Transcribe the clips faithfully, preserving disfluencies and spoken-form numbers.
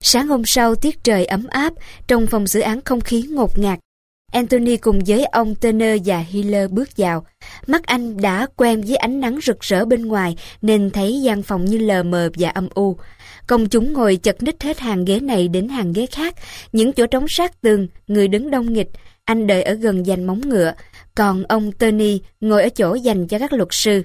Sáng hôm sau, tiết trời ấm áp, trong phòng xử án không khí ngột ngạt. Anthony cùng với ông Turner và Hiller bước vào. Mắt anh đã quen với ánh nắng rực rỡ bên ngoài nên thấy gian phòng như lờ mờ và âm u. Công chúng ngồi chật ních hết hàng ghế này đến hàng ghế khác, những chỗ trống sát tường, người đứng đông nghịch. Anh đợi ở gần dành móng ngựa, còn ông Tony ngồi ở chỗ dành cho các luật sư.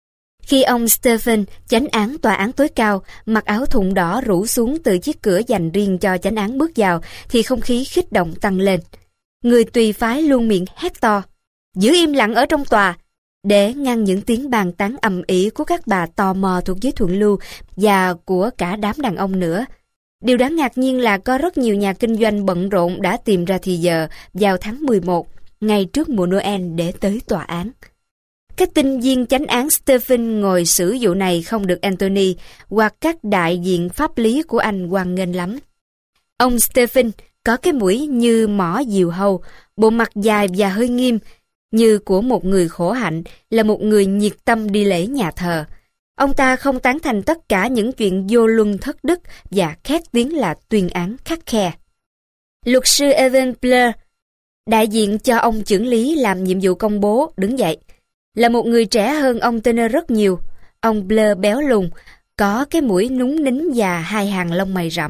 Khi ông Stephen, chánh án tòa án tối cao, mặc áo thụng đỏ rủ xuống từ chiếc cửa dành riêng cho chánh án bước vào, thì không khí khích động tăng lên. Người tùy phái luôn miệng hét to, giữ im lặng ở trong tòa, để ngăn những tiếng bàn tán ầm ĩ của các bà tò mò thuộc giới thượng lưu và của cả đám đàn ông nữa. Điều đáng ngạc nhiên là có rất nhiều nhà kinh doanh bận rộn đã tìm ra thì giờ vào tháng mười một, ngày trước mùa Noel để tới tòa án. Các tinh viên chánh án Stephen ngồi xử vụ này không được Anthony hoặc các đại diện pháp lý của anh hoan nghênh lắm. Ông Stephen có cái mũi như mỏ diều hâu, bộ mặt dài và hơi nghiêm, như của một người khổ hạnh, là một người nhiệt tâm đi lễ nhà thờ. Ông ta không tán thành tất cả những chuyện vô luân thất đức và khét tiếng là tuyên án khắt khe. Luật sư Evan Blair, đại diện cho ông chưởng lý làm nhiệm vụ công bố, đứng dậy. Là một người trẻ hơn ông Turner rất nhiều. Ông Blair béo lùn, có cái mũi núng nính và hai hàng lông mày rậm.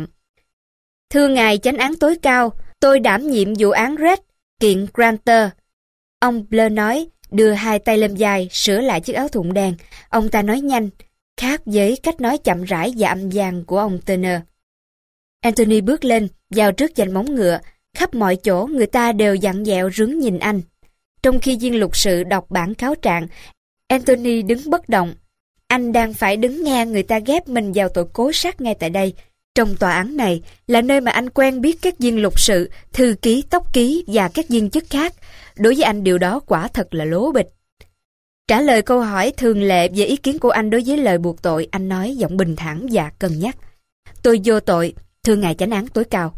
Thưa ngài chánh án tối cao, tôi đảm nhiệm vụ án Red, kiện Granter. Ông Blair nói, đưa hai tay lên vai, sửa lại chiếc áo thụng đen. Ông ta nói nhanh, khác với cách nói chậm rãi và âm vang của ông Turner. Anthony bước lên, vào trước dành móng ngựa. Khắp mọi chỗ người ta đều dặn dẹo rướn nhìn anh. Trong khi viên luật sự đọc bản cáo trạng, Anthony đứng bất động. Anh đang phải đứng nghe người ta ghép mình vào tội cố sát ngay tại đây. Trong tòa án này là nơi mà anh quen biết các viên luật sự, thư ký, tốc ký và các viên chức khác. Đối với anh điều đó quả thật là lố bịch. Trả lời câu hỏi thường lệ về ý kiến của anh đối với lời buộc tội, anh nói giọng bình thản và cân nhắc. Tôi vô tội, thưa ngài chánh án tối cao.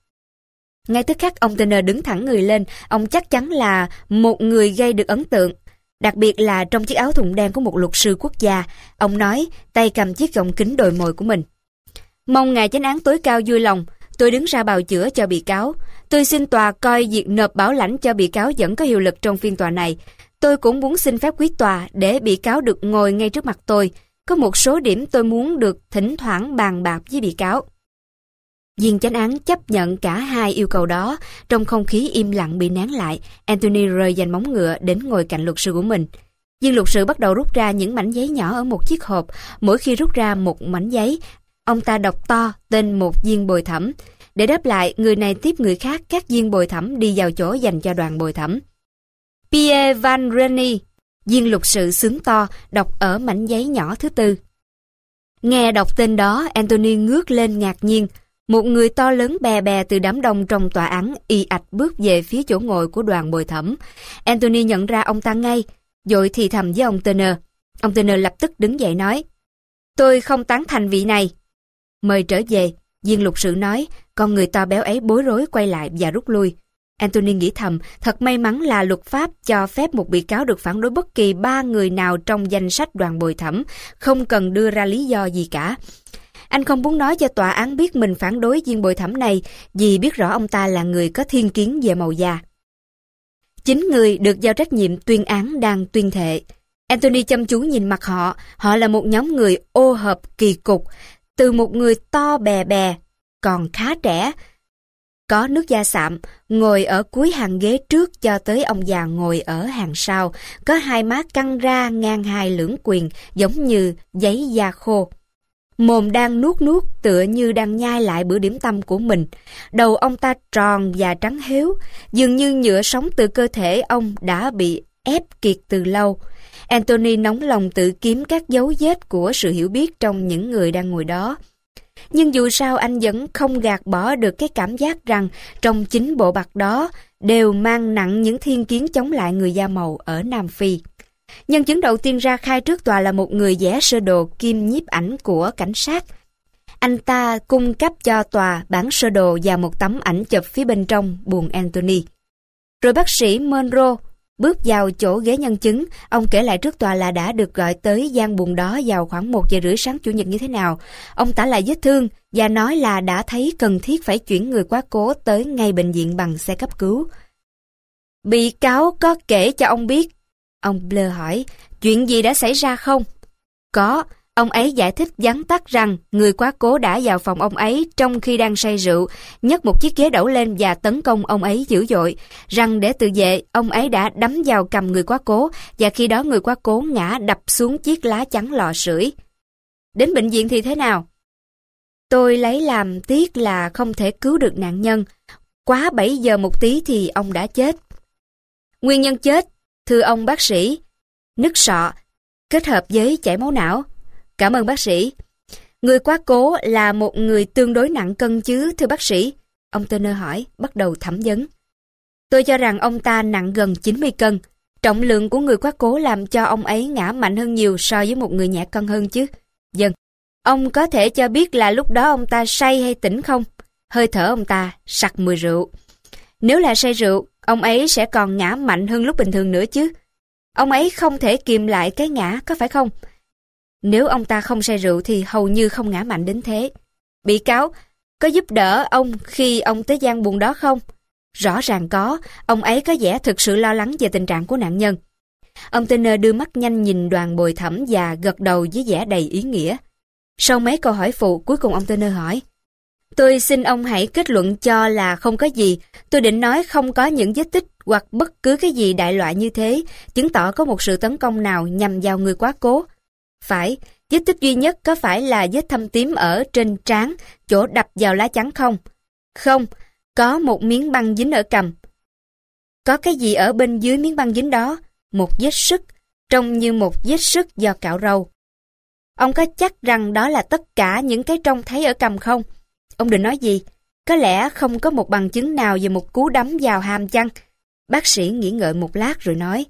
Ngay tức khắc ông Turner đứng thẳng người lên, ông chắc chắn là một người gây được ấn tượng. Đặc biệt là trong chiếc áo thụng đen của một luật sư quốc gia, ông nói, tay cầm chiếc gọng kính đồi mồi của mình. Mong ngài chánh án tối cao vui lòng, tôi đứng ra bào chữa cho bị cáo. Tôi xin tòa coi việc nộp bảo lãnh cho bị cáo vẫn có hiệu lực trong phiên tòa này. Tôi cũng muốn xin phép quý tòa để bị cáo được ngồi ngay trước mặt tôi. Có một số điểm tôi muốn được thỉnh thoảng bàn bạc với bị cáo. Viên chánh án chấp nhận cả hai yêu cầu đó. Trong không khí im lặng bị nén lại, Anthony rời dành móng ngựa đến ngồi cạnh luật sư của mình. Viên luật sư bắt đầu rút ra những mảnh giấy nhỏ ở một chiếc hộp. Mỗi khi rút ra một mảnh giấy, ông ta đọc to tên một viên bồi thẩm. Để đáp lại, người này tiếp người khác, các viên bồi thẩm đi vào chỗ dành cho đoàn bồi thẩm. Pierre Van Renny, viên luật sự xướng to, đọc ở mảnh giấy nhỏ thứ tư. Nghe đọc tên đó, Anthony ngước lên ngạc nhiên. Một người to lớn bè bè từ đám đông trong tòa án ì ạch bước về phía chỗ ngồi của đoàn bồi thẩm. Anthony nhận ra ông ta ngay, vội thì thầm với ông Turner. Ông Turner lập tức đứng dậy nói, tôi không tán thành vị này. Mời trở về, viên luật sự nói, con người to béo ấy bối rối quay lại và rút lui. Anthony nghĩ thầm, thật may mắn là luật pháp cho phép một bị cáo được phản đối bất kỳ ba người nào trong danh sách đoàn bồi thẩm, không cần đưa ra lý do gì cả. Anh không muốn nói cho tòa án biết mình phản đối viên bồi thẩm này vì biết rõ ông ta là người có thiên kiến về màu da. Chính người được giao trách nhiệm tuyên án đang tuyên thệ. Anthony chăm chú nhìn mặt họ, họ là một nhóm người ô hợp kỳ cục, từ một người to bè bè, còn khá trẻ, có nước da sạm, ngồi ở cuối hàng ghế trước cho tới ông già ngồi ở hàng sau, có hai má căng ra ngang hai lưỡng quyền giống như giấy da khô. Mồm đang nuốt nuốt tựa như đang nhai lại bữa điểm tâm của mình. Đầu ông ta tròn và trắng héo, dường như nhựa sống từ cơ thể ông đã bị ép kiệt từ lâu. Anthony nóng lòng tự kiếm các dấu vết của sự hiểu biết trong những người đang ngồi đó. Nhưng dù sao anh vẫn không gạt bỏ được cái cảm giác rằng trong chính bộ mặt đó đều mang nặng những thiên kiến chống lại người da màu ở Nam Phi. Nhân chứng đầu tiên ra khai trước tòa là một người vẽ sơ đồ kiêm nhiếp ảnh của cảnh sát. Anh ta cung cấp cho tòa bản sơ đồ và một tấm ảnh chụp phía bên trong buồng Anthony. Rồi bác sĩ Monroe, Bước vào chỗ ghế nhân chứng, ông kể lại trước tòa là đã được gọi tới gian buồng đó vào khoảng một giờ rưỡi sáng Chủ nhật như thế nào. Ông tả lại vết thương và nói là đã thấy cần thiết phải chuyển người quá cố tới ngay bệnh viện bằng xe cấp cứu. Bị cáo có kể cho ông biết, ông Blair hỏi, chuyện gì đã xảy ra không? Có, ông ấy giải thích vắn tắt rằng người quá cố đã vào phòng ông ấy trong khi đang say rượu, nhấc một chiếc ghế đẩu lên và tấn công ông ấy dữ dội, rằng để tự vệ, ông ấy đã đấm vào cầm người quá cố và khi đó người quá cố ngã đập xuống chiếc lá chắn lò sưởi. Đến bệnh viện thì thế nào? Tôi lấy làm tiếc là không thể cứu được nạn nhân. Quá bảy giờ một tí thì ông đã chết. Nguyên nhân chết, thưa ông bác sĩ, nứt sọ, kết hợp với chảy máu não. Cảm ơn bác sĩ. Người quá cố là một người tương đối nặng cân chứ, thưa bác sĩ? Ông Turner hỏi, bắt đầu thẩm vấn. Tôi cho rằng ông ta nặng gần chín mươi cân. Trọng lượng của người quá cố làm cho ông ấy ngã mạnh hơn nhiều so với một người nhẹ cân hơn chứ. Vâng. Ông có thể cho biết là lúc đó ông ta say hay tỉnh không? Hơi thở ông ta sặc mùi rượu. Nếu là say rượu, ông ấy sẽ còn ngã mạnh hơn lúc bình thường nữa chứ. Ông ấy không thể kìm lại cái ngã, có phải không? Nếu ông ta không say rượu thì hầu như không ngã mạnh đến thế. Bị cáo có giúp đỡ ông khi ông tới gian buồng đó không? Rõ ràng có, ông ấy có vẻ thực sự lo lắng về tình trạng của nạn nhân. Ông Turner đưa mắt nhanh nhìn đoàn bồi thẩm và gật đầu với vẻ đầy ý nghĩa. Sau mấy câu hỏi phụ, cuối cùng ông Turner hỏi, tôi xin ông hãy kết luận cho là không có gì. Tôi định nói không có những vết tích hoặc bất cứ cái gì đại loại như thế, chứng tỏ có một sự tấn công nào nhằm vào người quá cố. Phải, vết tích duy nhất có phải là vết thâm tím ở trên trán, chỗ đập vào lá chắn không? Không, có một miếng băng dính ở cằm. Có cái gì ở bên dưới miếng băng dính đó? Một vết sứt, trông như một vết sứt do cạo râu. Ông có chắc rằng đó là tất cả những cái trông thấy ở cằm không? Ông định nói gì? Có lẽ không có một bằng chứng nào về một cú đấm vào hàm chăng? Bác sĩ nghĩ ngợi một lát rồi nói,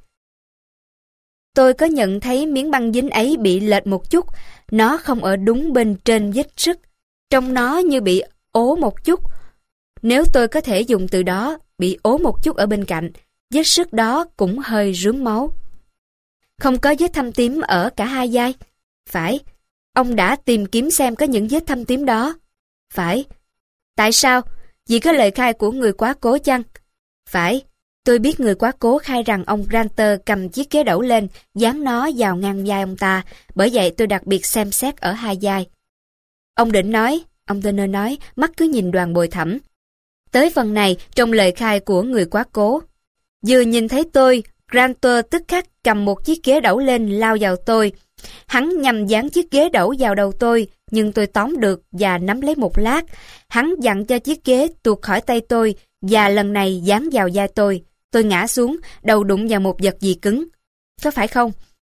tôi có nhận thấy miếng băng dính ấy bị lệch một chút, nó không ở đúng bên trên vết sứt, trông nó như bị ố một chút. Nếu tôi có thể dùng từ đó, bị ố một chút ở bên cạnh, vết sứt đó cũng hơi rướm máu. Không có vết thâm tím ở cả hai vai. Phải, ông đã tìm kiếm xem có những vết thâm tím đó. Phải. Tại sao? Vì có lời khai của người quá cố chăng? Phải. Tôi biết người quá cố khai rằng ông Granter cầm chiếc ghế đẩu lên, dán nó vào ngang vai ông ta, bởi vậy tôi đặc biệt xem xét ở hai vai. Ông định nói, ông Turner nói, mắt cứ nhìn đoàn bồi thẩm. Tới phần này, trong lời khai của người quá cố, vừa nhìn thấy tôi, Granter tức khắc cầm một chiếc ghế đẩu lên lao vào tôi. Hắn nhằm dán chiếc ghế đẩu vào đầu tôi, nhưng tôi tóm được và nắm lấy một lát. Hắn dặn cho chiếc ghế tuột khỏi tay tôi và lần này dán vào vai tôi. Tôi ngã xuống, đầu đụng vào một vật gì cứng. Có phải không?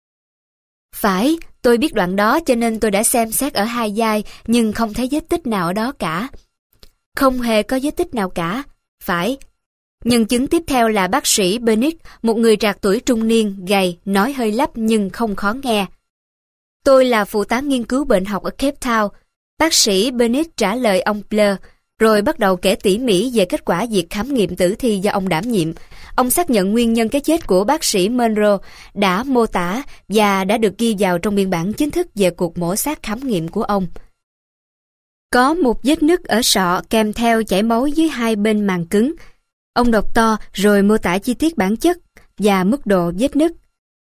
Phải, tôi biết đoạn đó cho nên tôi đã xem xét ở hai vai nhưng không thấy vết tích nào ở đó cả. Không hề có vết tích nào cả. Phải. Nhân chứng tiếp theo là bác sĩ Bennett, một người trạc tuổi trung niên, gầy, nói hơi lắp nhưng không khó nghe. Tôi là phụ tá nghiên cứu bệnh học ở Cape Town. Bác sĩ Bennett trả lời ông Blair, rồi bắt đầu kể tỉ mỉ về kết quả việc khám nghiệm tử thi do ông đảm nhiệm. Ông xác nhận nguyên nhân cái chết của bác sĩ Monroe đã mô tả và đã được ghi vào trong biên bản chính thức về cuộc mổ xác khám nghiệm của ông. Có một vết nứt ở sọ kèm theo chảy máu dưới hai bên màng cứng. Ông đọc to rồi mô tả chi tiết bản chất và mức độ vết nứt.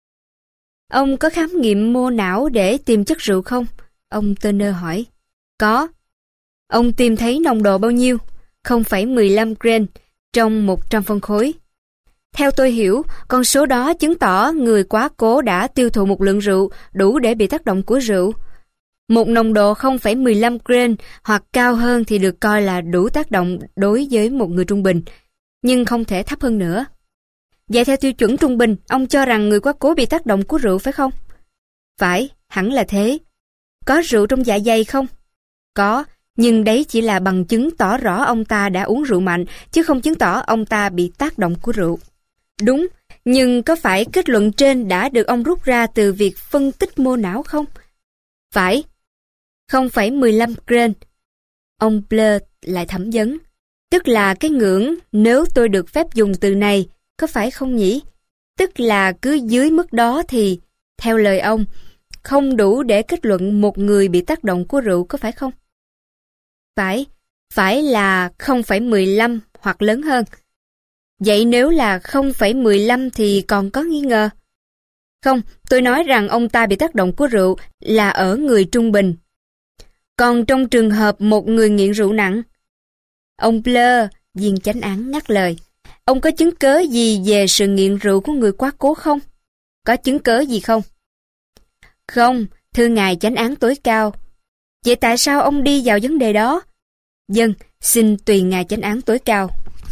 Ông có khám nghiệm mô não để tìm chất rượu không? Ông Turner hỏi. Có. Ông tìm thấy nồng độ bao nhiêu? không phẩy mười lăm gram trong một trăm phân khối. Theo tôi hiểu, con số đó chứng tỏ người quá cố đã tiêu thụ một lượng rượu đủ để bị tác động của rượu. Một nồng độ không phẩy mười lăm gram hoặc cao hơn thì được coi là đủ tác động đối với một người trung bình, nhưng không thể thấp hơn nữa. Vậy theo tiêu chuẩn trung bình, ông cho rằng người quá cố bị tác động của rượu phải không? Phải, hẳn là thế. Có rượu trong dạ dày không? Có, nhưng đấy chỉ là bằng chứng tỏ rõ ông ta đã uống rượu mạnh, chứ không chứng tỏ ông ta bị tác động của rượu. Đúng, nhưng có phải kết luận trên đã được ông rút ra từ việc phân tích mô não không? Phải, không phẩy mười lăm gram. Ông Blair lại thẩm vấn. Tức là cái ngưỡng, nếu tôi được phép dùng từ này, có phải không nhỉ? tức là cứ dưới mức đó thì, theo lời ông, không đủ để kết luận một người bị tác động của rượu, có phải không? Phải, phải là không phẩy mười lăm hoặc lớn hơn. Vậy nếu là không phẩy mười lăm thì còn có nghi ngờ? Không, tôi nói rằng ông ta bị tác động của rượu là ở người trung bình. Còn trong trường hợp một người nghiện rượu nặng? Ông Blair, viên chánh án ngắt lời. Ông có chứng cớ gì về sự nghiện rượu của người quá cố không? Có chứng cớ gì không? Không, thưa ngài chánh án tối cao. Vậy tại sao ông đi vào vấn đề đó? Vâng, xin tùy ngài chánh án tối cao.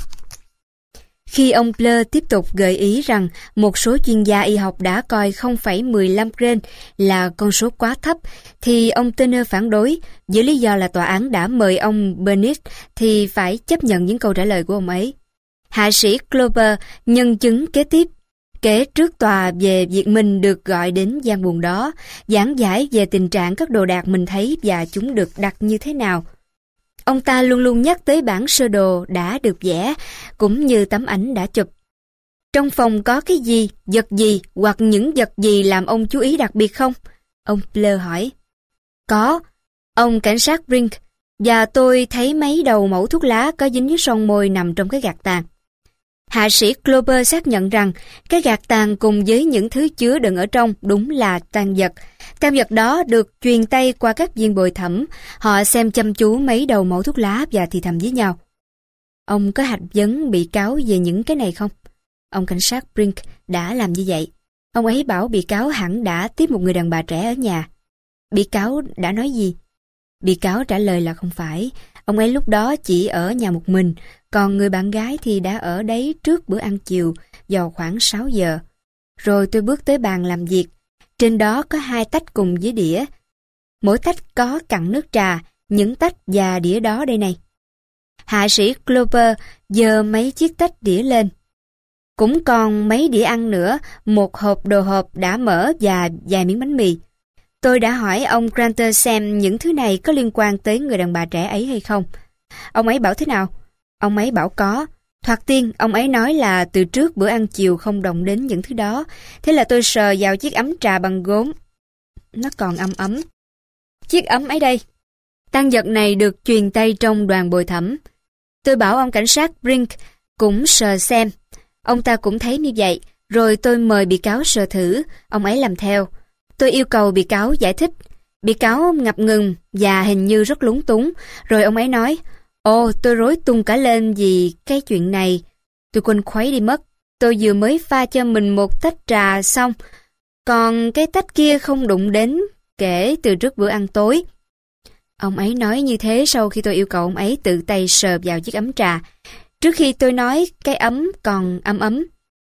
Khi ông Blair tiếp tục gợi ý rằng một số chuyên gia y học đã coi không phẩy mười lăm gram là con số quá thấp, thì ông Turner phản đối, với lý do là tòa án đã mời ông Burnett thì phải chấp nhận những câu trả lời của ông ấy. Hạ sĩ Clover nhân chứng kế tiếp, kể trước tòa về việc mình được gọi đến gian buồng đó, giảng giải về tình trạng các đồ đạc mình thấy và chúng được đặt như thế nào. Ông ta luôn luôn nhắc tới bản sơ đồ đã được vẽ, cũng như tấm ảnh đã chụp. Trong phòng có cái gì, vật gì hoặc những vật gì làm ông chú ý đặc biệt không? Ông Blair hỏi. Có, ông cảnh sát Brink, và tôi thấy mấy đầu mẩu thuốc lá có dính với son môi nằm trong cái gạt tàn. Hạ sĩ Clover xác nhận rằng cái gạt tàn cùng với những thứ chứa đựng ở trong đúng là tang vật. Tang vật đó được truyền tay qua các viên bồi thẩm. Họ xem chăm chú mấy đầu mẩu thuốc lá và thì thầm với nhau. Ông có hạch vấn bị cáo về những cái này không? Ông cảnh sát Brink đã làm như vậy. Ông ấy bảo bị cáo hẳn đã tiếp một người đàn bà trẻ ở nhà. Bị cáo đã nói gì? Bị cáo trả lời là không phải. Ông ấy lúc đó chỉ ở nhà một mình, còn người bạn gái thì đã ở đấy trước bữa ăn chiều vào khoảng sáu giờ. Rồi tôi bước tới bàn làm việc. Trên đó có hai tách cùng với đĩa. Mỗi tách có cặn nước trà, những tách và đĩa đó đây này. Hạ sĩ Clover giơ mấy chiếc tách đĩa lên. Cũng còn mấy đĩa ăn nữa, một hộp đồ hộp đã mở và vài miếng bánh mì. Tôi đã hỏi ông Granter xem những thứ này có liên quan tới người đàn bà trẻ ấy hay không. Ông ấy bảo thế nào? Ông ấy bảo có. Thoạt tiên, ông ấy nói là từ trước bữa ăn chiều không động đến những thứ đó. Thế là tôi sờ vào chiếc ấm trà bằng gốm. Nó còn ấm ấm. Chiếc ấm ấy đây. Tang vật này được truyền tay trong đoàn bồi thẩm. Tôi bảo ông cảnh sát Brink cũng sờ xem. Ông ta cũng thấy như vậy. Rồi tôi mời bị cáo sờ thử. Ông ấy làm theo. Tôi yêu cầu bị cáo giải thích. Bị cáo ngập ngừng và hình như rất lúng túng. Rồi ông ấy nói, ồ, tôi rối tung cả lên vì cái chuyện này. Tôi quên khuấy đi mất. Tôi vừa mới pha cho mình một tách trà xong. Còn cái tách kia không đụng đến kể từ trước bữa ăn tối. Ông ấy nói như thế sau khi tôi yêu cầu ông ấy tự tay sờ vào chiếc ấm trà. Trước khi tôi nói cái ấm còn ấm ấm.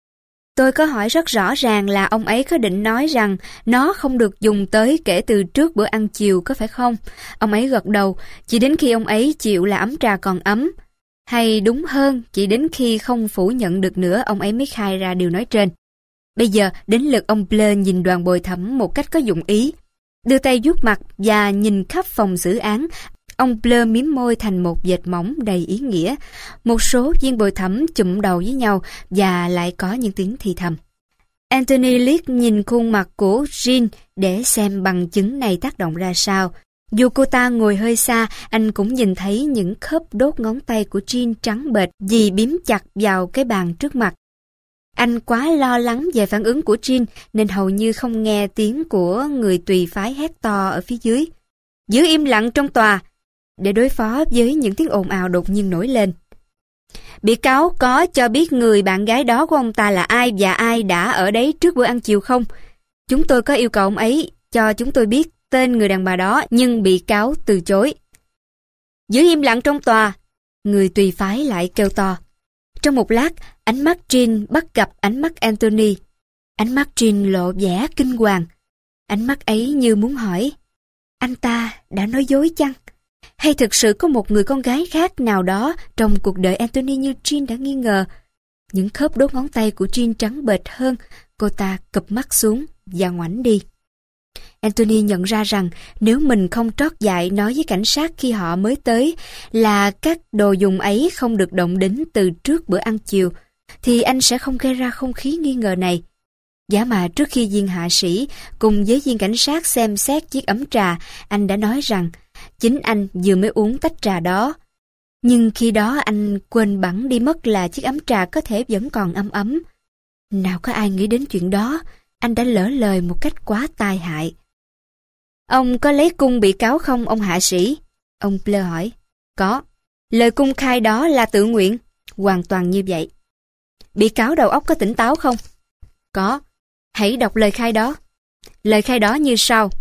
Tôi có hỏi rất rõ ràng là ông ấy có định nói rằng nó không được dùng tới kể từ trước bữa ăn chiều, có phải không? Ông ấy gật đầu, chỉ đến khi ông ấy chịu là ấm trà còn ấm. Hay đúng hơn, chỉ đến khi không phủ nhận được nữa, ông ấy mới khai ra điều nói trên. Bây giờ đến lượt ông Blair nhìn đoàn bồi thẩm một cách có dụng ý. Đưa tay vuốt mặt và nhìn khắp phòng xử án. Ông Blair mím môi thành một vệt mỏng đầy ý nghĩa. Một số viên bồi thẩm chụm đầu với nhau và lại có những tiếng thì thầm. Anthony liếc nhìn khuôn mặt của Jean để xem bằng chứng này tác động ra sao. Dù cô ta ngồi hơi xa, anh cũng nhìn thấy những khớp đốt ngón tay của Jean trắng bệch vì bím chặt vào cái bàn trước mặt. Anh quá lo lắng về phản ứng của Jean nên hầu như không nghe tiếng của người tùy phái hét to ở phía dưới. Giữ im lặng trong tòa, để đối phó với những tiếng ồn ào đột nhiên nổi lên. Bị cáo có cho biết người bạn gái đó của ông ta là ai và ai đã ở đấy trước bữa ăn chiều không? Chúng tôi có yêu cầu ông ấy cho chúng tôi biết tên người đàn bà đó, nhưng bị cáo từ chối. Giữ im lặng trong tòa, người tùy phái lại kêu to. Trong một lát, ánh mắt Jean bắt gặp ánh mắt Anthony. Ánh mắt Jean lộ vẻ kinh hoàng. Ánh mắt ấy như muốn hỏi, anh ta đã nói dối chăng? Hay thực sự có một người con gái khác nào đó trong cuộc đời Anthony như Jean đã nghi ngờ? Những khớp đốt ngón tay của Jean trắng bệch hơn, cô ta cụp mắt xuống và ngoảnh đi. Anthony nhận ra rằng nếu mình không trót dại nói với cảnh sát khi họ mới tới là các đồ dùng ấy không được động đến từ trước bữa ăn chiều, thì anh sẽ không gây ra không khí nghi ngờ này. Giả mà trước khi viên hạ sĩ cùng với viên cảnh sát xem xét chiếc ấm trà, anh đã nói rằng chính anh vừa mới uống tách trà đó. Nhưng khi đó anh quên bẵng đi mất là chiếc ấm trà có thể vẫn còn ấm ấm. Nào có ai nghĩ đến chuyện đó, anh đã lỡ lời một cách quá tai hại. Ông có lấy cung bị cáo không, ông hạ sĩ? Ông Blair hỏi. Có. Lời cung khai đó là tự nguyện. Hoàn toàn như vậy. Bị cáo đầu óc có tỉnh táo không? Có. Hãy đọc lời khai đó. Lời khai đó như sau.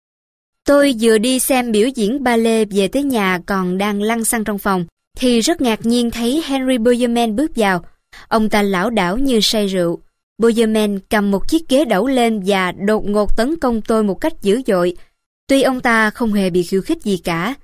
Tôi vừa đi xem biểu diễn ballet về tới nhà còn đang lăn xăng trong phòng, thì rất ngạc nhiên thấy Henry Bowerman bước vào. Ông ta lảo đảo như say rượu. Bowerman cầm một chiếc ghế đẩu lên và đột ngột tấn công tôi một cách dữ dội. Tuy ông ta không hề bị khiêu khích gì cả.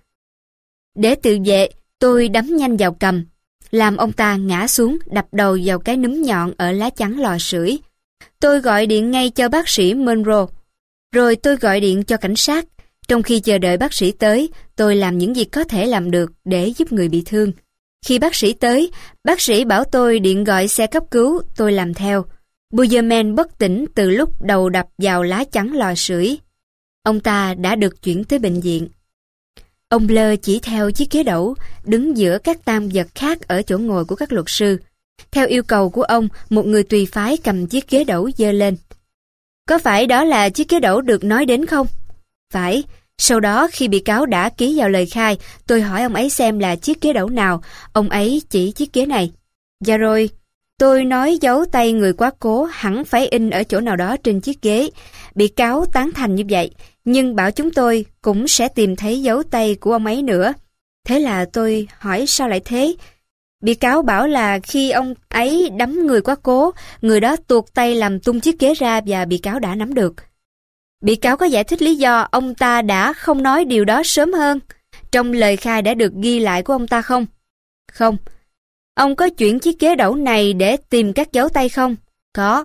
Để tự vệ, tôi đấm nhanh vào cầm, làm ông ta ngã xuống đập đầu vào cái núm nhọn ở lá chắn lò sưởi. Tôi gọi điện ngay cho bác sĩ Monroe. Rồi tôi gọi điện cho cảnh sát. Trong khi chờ đợi bác sĩ tới, tôi làm những việc có thể làm được để giúp người bị thương. Khi bác sĩ tới, bác sĩ bảo tôi điện gọi xe cấp cứu, tôi làm theo. Bowerman bất tỉnh từ lúc đầu đập vào lá chắn lò sưởi. Ông ta đã được chuyển tới bệnh viện. Ông Blair chỉ theo chiếc ghế đẩu, đứng giữa các tang vật khác ở chỗ ngồi của các luật sư. Theo yêu cầu của ông, một người tùy phái cầm chiếc ghế đẩu giơ lên. Có phải đó là chiếc ghế đẩu được nói đến không? Phải. Sau đó khi bị cáo đã ký vào lời khai, tôi hỏi ông ấy xem là chiếc ghế đẩu nào. Ông ấy chỉ chiếc ghế này. Và rồi, tôi nói dấu tay người quá cố hẳn phải in ở chỗ nào đó trên chiếc ghế. Bị cáo tán thành như vậy, nhưng bảo chúng tôi cũng sẽ tìm thấy dấu tay của ông ấy nữa. Thế là tôi hỏi sao lại thế? Bị cáo bảo là khi ông ấy đấm người quá cố, người đó tuột tay làm tung chiếc ghế ra và bị cáo đã nắm được. Bị cáo có giải thích lý do ông ta đã không nói điều đó sớm hơn. Trong lời khai đã được ghi lại của ông ta không? Không. Ông có chuyển chiếc ghế đẩu này để tìm các dấu tay không? Có.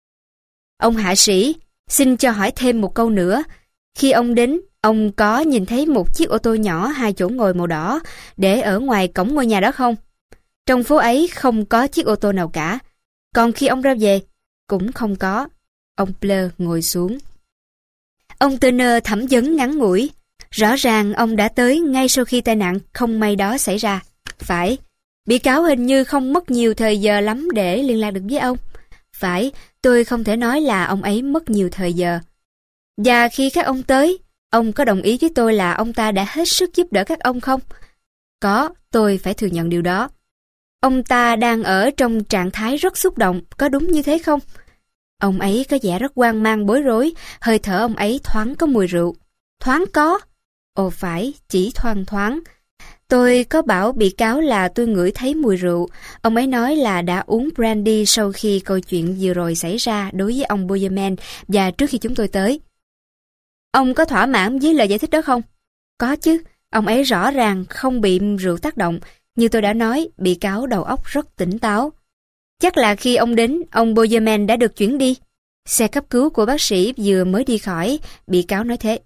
Ông hạ sĩ, xin cho hỏi thêm một câu nữa. Khi ông đến, ông có nhìn thấy một chiếc ô tô nhỏ hai chỗ ngồi màu đỏ để ở ngoài cổng ngôi nhà đó không? Trong phố ấy không có chiếc ô tô nào cả. Còn khi ông ra về, cũng không có. Ông Blair ngồi xuống. Ông Turner thẩm vấn ngắn ngủi. Rõ ràng ông đã tới ngay sau khi tai nạn không may đó xảy ra. Phải. Bị cáo hình như không mất nhiều thời giờ lắm để liên lạc được với ông. Phải. Tôi không thể nói là ông ấy mất nhiều thời giờ. Và khi các ông tới, ông có đồng ý với tôi là ông ta đã hết sức giúp đỡ các ông không? Có, tôi phải thừa nhận điều đó. Ông ta đang ở trong trạng thái rất xúc động, có đúng như thế không? Ông ấy có vẻ rất hoang mang bối rối, hơi thở ông ấy thoáng có mùi rượu. Thoáng có? Ồ phải, chỉ thoang thoáng. Tôi có bảo bị cáo là tôi ngửi thấy mùi rượu. Ông ấy nói là đã uống brandy sau khi câu chuyện vừa rồi xảy ra đối với ông Bowerman và trước khi chúng tôi tới. Ông có thỏa mãn với lời giải thích đó không? Có chứ, ông ấy rõ ràng không bị rượu tác động. Như tôi đã nói, bị cáo đầu óc rất tỉnh táo. Chắc là khi ông đến, ông Bowerman đã được chuyển đi. Xe cấp cứu của bác sĩ vừa mới đi khỏi, bị cáo nói thế.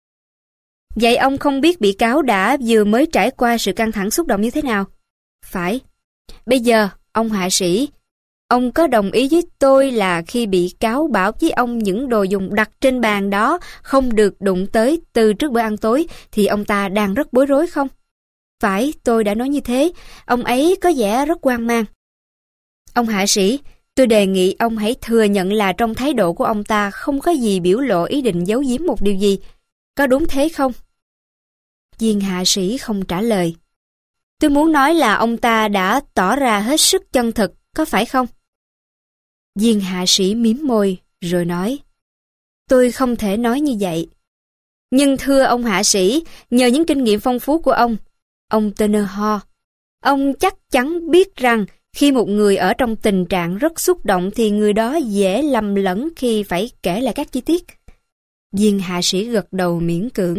Vậy ông không biết bị cáo đã vừa mới trải qua sự căng thẳng xúc động như thế nào? Phải. Bây giờ, ông hạ sĩ, ông có đồng ý với tôi là khi bị cáo bảo với ông những đồ dùng đặt trên bàn đó không được đụng tới từ trước bữa ăn tối thì ông ta đang rất bối rối không? Phải, tôi đã nói như thế. Ông ấy có vẻ rất hoang mang. Ông hạ sĩ, tôi đề nghị ông hãy thừa nhận là trong thái độ của ông ta không có gì biểu lộ ý định giấu giếm một điều gì. Có đúng thế không? Viên hạ sĩ không trả lời. Tôi muốn nói là ông ta đã tỏ ra hết sức chân thực, có phải không? Viên hạ sĩ mím môi, rồi nói. Tôi không thể nói như vậy. Nhưng thưa ông hạ sĩ, nhờ những kinh nghiệm phong phú của ông, ông Turner ho, ông chắc chắn biết rằng khi một người ở trong tình trạng rất xúc động thì người đó dễ lầm lẫn khi phải kể lại các chi tiết. Viên hạ sĩ gật đầu miễn cưỡng.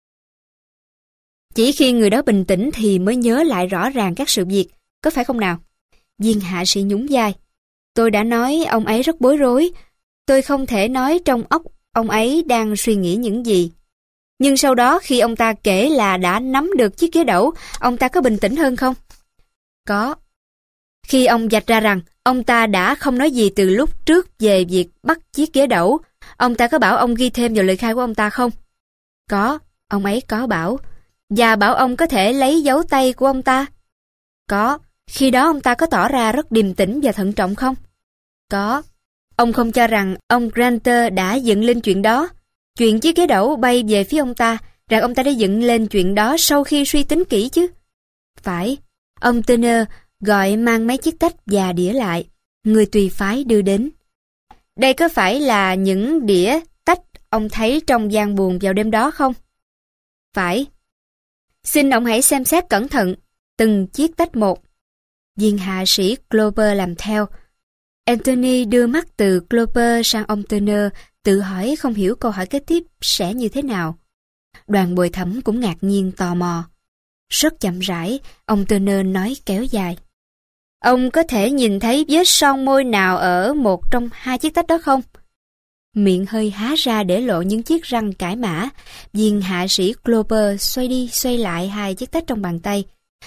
Chỉ khi người đó bình tĩnh thì mới nhớ lại rõ ràng các sự việc, có phải không nào? Viên hạ sĩ nhún vai. Tôi đã nói ông ấy rất bối rối. Tôi không thể nói trong óc ông ấy đang suy nghĩ những gì. Nhưng sau đó khi ông ta kể là đã nắm được chiếc ghế đẩu, ông ta có bình tĩnh hơn không? Có. khi ông vạch ra rằng ông ta đã không nói gì từ lúc trước về việc bắt chiếc ghế đẩu. Ông ta có bảo ông ghi thêm vào lời khai của ông ta không? Có, ông ấy có bảo. Và bảo ông có thể lấy dấu tay của ông ta? Có. Khi đó ông ta có tỏ ra rất điềm tĩnh và thận trọng không? Có. Ông không cho rằng ông Granter đã dựng lên chuyện đó, chuyện chiếc ghế đẩu bay về phía ông ta, rằng ông ta đã dựng lên chuyện đó sau khi suy tính kỹ chứ? Phải. Ông Turner gọi mang mấy chiếc tách và đĩa lại. Người tùy phái đưa đến. Đây có phải là những đĩa tách ông thấy trong gian buồng vào đêm đó không? Phải. Xin ông hãy xem xét cẩn thận từng chiếc tách một. Viên hạ sĩ Clover làm theo. Anthony đưa mắt từ Clover sang ông Turner, tự hỏi không hiểu câu hỏi kế tiếp sẽ như thế nào. Đoàn bồi thẩm cũng ngạc nhiên tò mò. Rất chậm rãi, ông Turner nói kéo dài. Ông có thể nhìn thấy vết son môi nào ở một trong hai chiếc tách đó không? Miệng hơi há ra để lộ những chiếc răng cải mã. Viên hạ sĩ Clover xoay đi xoay lại hai chiếc tách trong bàn tay.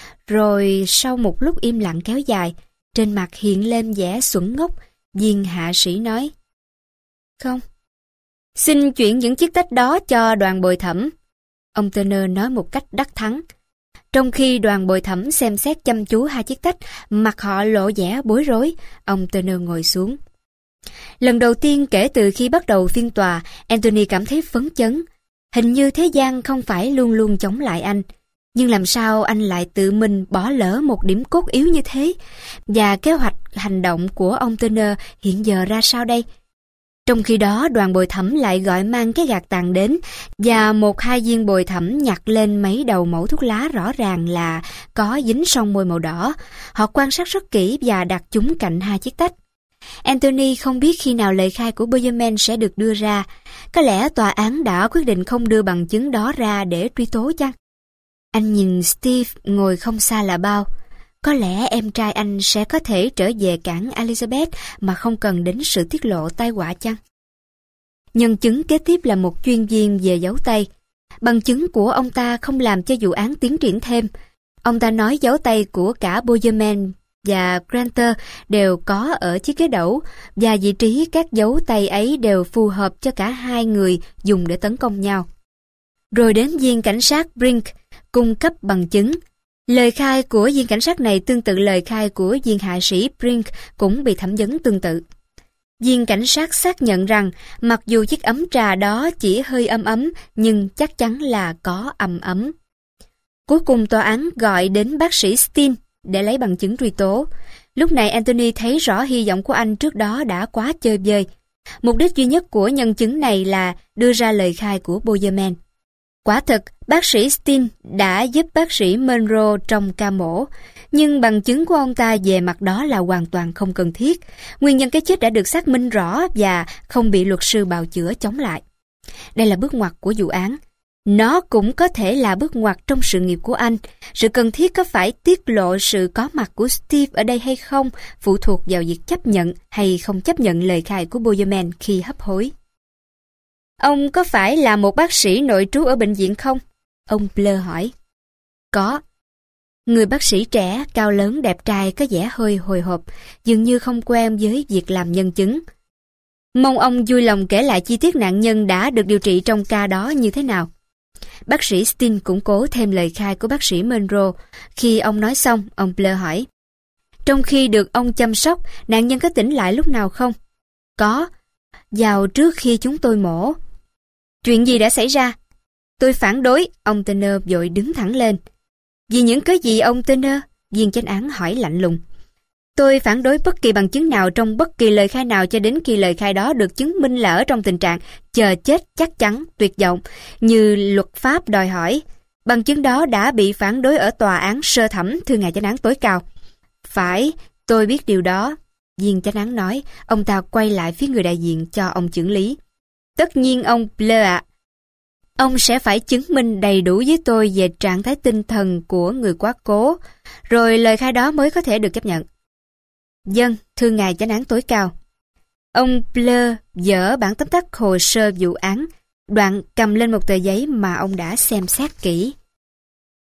Rồi sau một lúc im lặng kéo dài, trên mặt hiện lên vẻ xuẩn ngốc, viên hạ sĩ nói: Không. Xin chuyển những chiếc tách đó cho đoàn bồi thẩm. Ông Turner nói một cách đắc thắng. Trong khi đoàn bồi thẩm xem xét chăm chú hai chiếc tách, mặt họ lộ vẻ bối rối, ông Turner ngồi xuống. Lần đầu tiên kể từ khi bắt đầu phiên tòa, Anthony cảm thấy phấn chấn. Hình như thế gian không phải luôn luôn chống lại anh. Nhưng làm sao anh lại tự mình bỏ lỡ một điểm cốt yếu như thế? Và kế hoạch hành động của ông Turner hiện giờ ra sao đây? Trong khi đó, đoàn bồi thẩm lại gọi mang cái gạt tàn đến, và một hai viên bồi thẩm nhặt lên mấy đầu mẩu thuốc lá rõ ràng là có dính son môi màu đỏ. Họ quan sát rất kỹ và đặt chúng cạnh hai chiếc tách. Anthony không biết khi nào lời khai của Bowerman sẽ được đưa ra. Có lẽ tòa án đã quyết định không đưa bằng chứng đó ra để truy tố chăng? Anh nhìn Steve ngồi không xa là bao. Có lẽ em trai anh sẽ có thể trở về cảng Elizabeth mà không cần đến sự tiết lộ tai họa chăng? Nhân chứng kế tiếp là một chuyên viên về dấu tay. Bằng chứng của ông ta không làm cho vụ án tiến triển thêm. Ông ta nói dấu tay của cả Bowerman và Granter đều có ở chiếc ghế đẩu, và vị trí các dấu tay ấy đều phù hợp cho cả hai người dùng để tấn công nhau. Rồi đến viên cảnh sát Brink cung cấp bằng chứng. Lời khai của viên cảnh sát này tương tự lời khai của viên hạ sĩ Brink, cũng bị thẩm vấn tương tự. Viên cảnh sát xác nhận rằng mặc dù chiếc ấm trà đó chỉ hơi ấm ấm, nhưng chắc chắn là có ẩm ấm. Cuối cùng tòa án gọi đến bác sĩ Steen để lấy bằng chứng truy tố. Lúc này Anthony thấy rõ hy vọng của anh trước đó đã quá chơi vơi. Mục đích duy nhất của nhân chứng này là đưa ra lời khai của Bowerman. Quả thực, bác sĩ Steen đã giúp bác sĩ Monroe trong ca mổ, nhưng bằng chứng của ông ta về mặt đó là hoàn toàn không cần thiết. Nguyên nhân cái chết đã được xác minh rõ và không bị luật sư bào chữa chống lại. Đây là bước ngoặt của vụ án. Nó cũng có thể là bước ngoặt trong sự nghiệp của anh. Sự cần thiết có phải tiết lộ sự có mặt của Steve ở đây hay không phụ thuộc vào việc chấp nhận hay không chấp nhận lời khai của Bowerman khi hấp hối. Ông có phải là một bác sĩ nội trú ở bệnh viện không? Ông Blair hỏi. Có. Người bác sĩ trẻ, cao lớn, đẹp trai có vẻ hơi hồi hộp, dường như không quen với việc làm nhân chứng. Mong ông vui lòng kể lại chi tiết nạn nhân đã được điều trị trong ca đó như thế nào. Bác sĩ Steen củng cố thêm lời khai của bác sĩ Monroe. Khi ông nói xong, ông Blair hỏi. Trong khi được ông chăm sóc, nạn nhân có tỉnh lại lúc nào không? Có. Vào trước khi chúng tôi mổ. Chuyện gì đã xảy ra? Tôi phản đối. Ông Turner vội đứng thẳng lên. Vì những cái gì ông Turner? Viên chánh án hỏi lạnh lùng. Tôi phản đối bất kỳ bằng chứng nào trong bất kỳ lời khai nào cho đến khi lời khai đó được chứng minh là ở trong tình trạng chờ chết chắc chắn, tuyệt vọng, như luật pháp đòi hỏi. Bằng chứng đó đã bị phản đối ở tòa án sơ thẩm, thưa ngài chánh án tối cao. Phải, tôi biết điều đó. Viên chánh án nói. Ông ta quay lại phía người đại diện cho ông chưởng lý. Tất nhiên ông Blair ạ. Ông sẽ phải chứng minh đầy đủ với tôi về trạng thái tinh thần của người quá cố, rồi lời khai đó mới có thể được chấp nhận. Vâng, thưa ngài chánh án tối cao. Ông Blair dở bản tóm tắt hồ sơ vụ án, đoạn cầm lên một tờ giấy mà ông đã xem xét kỹ.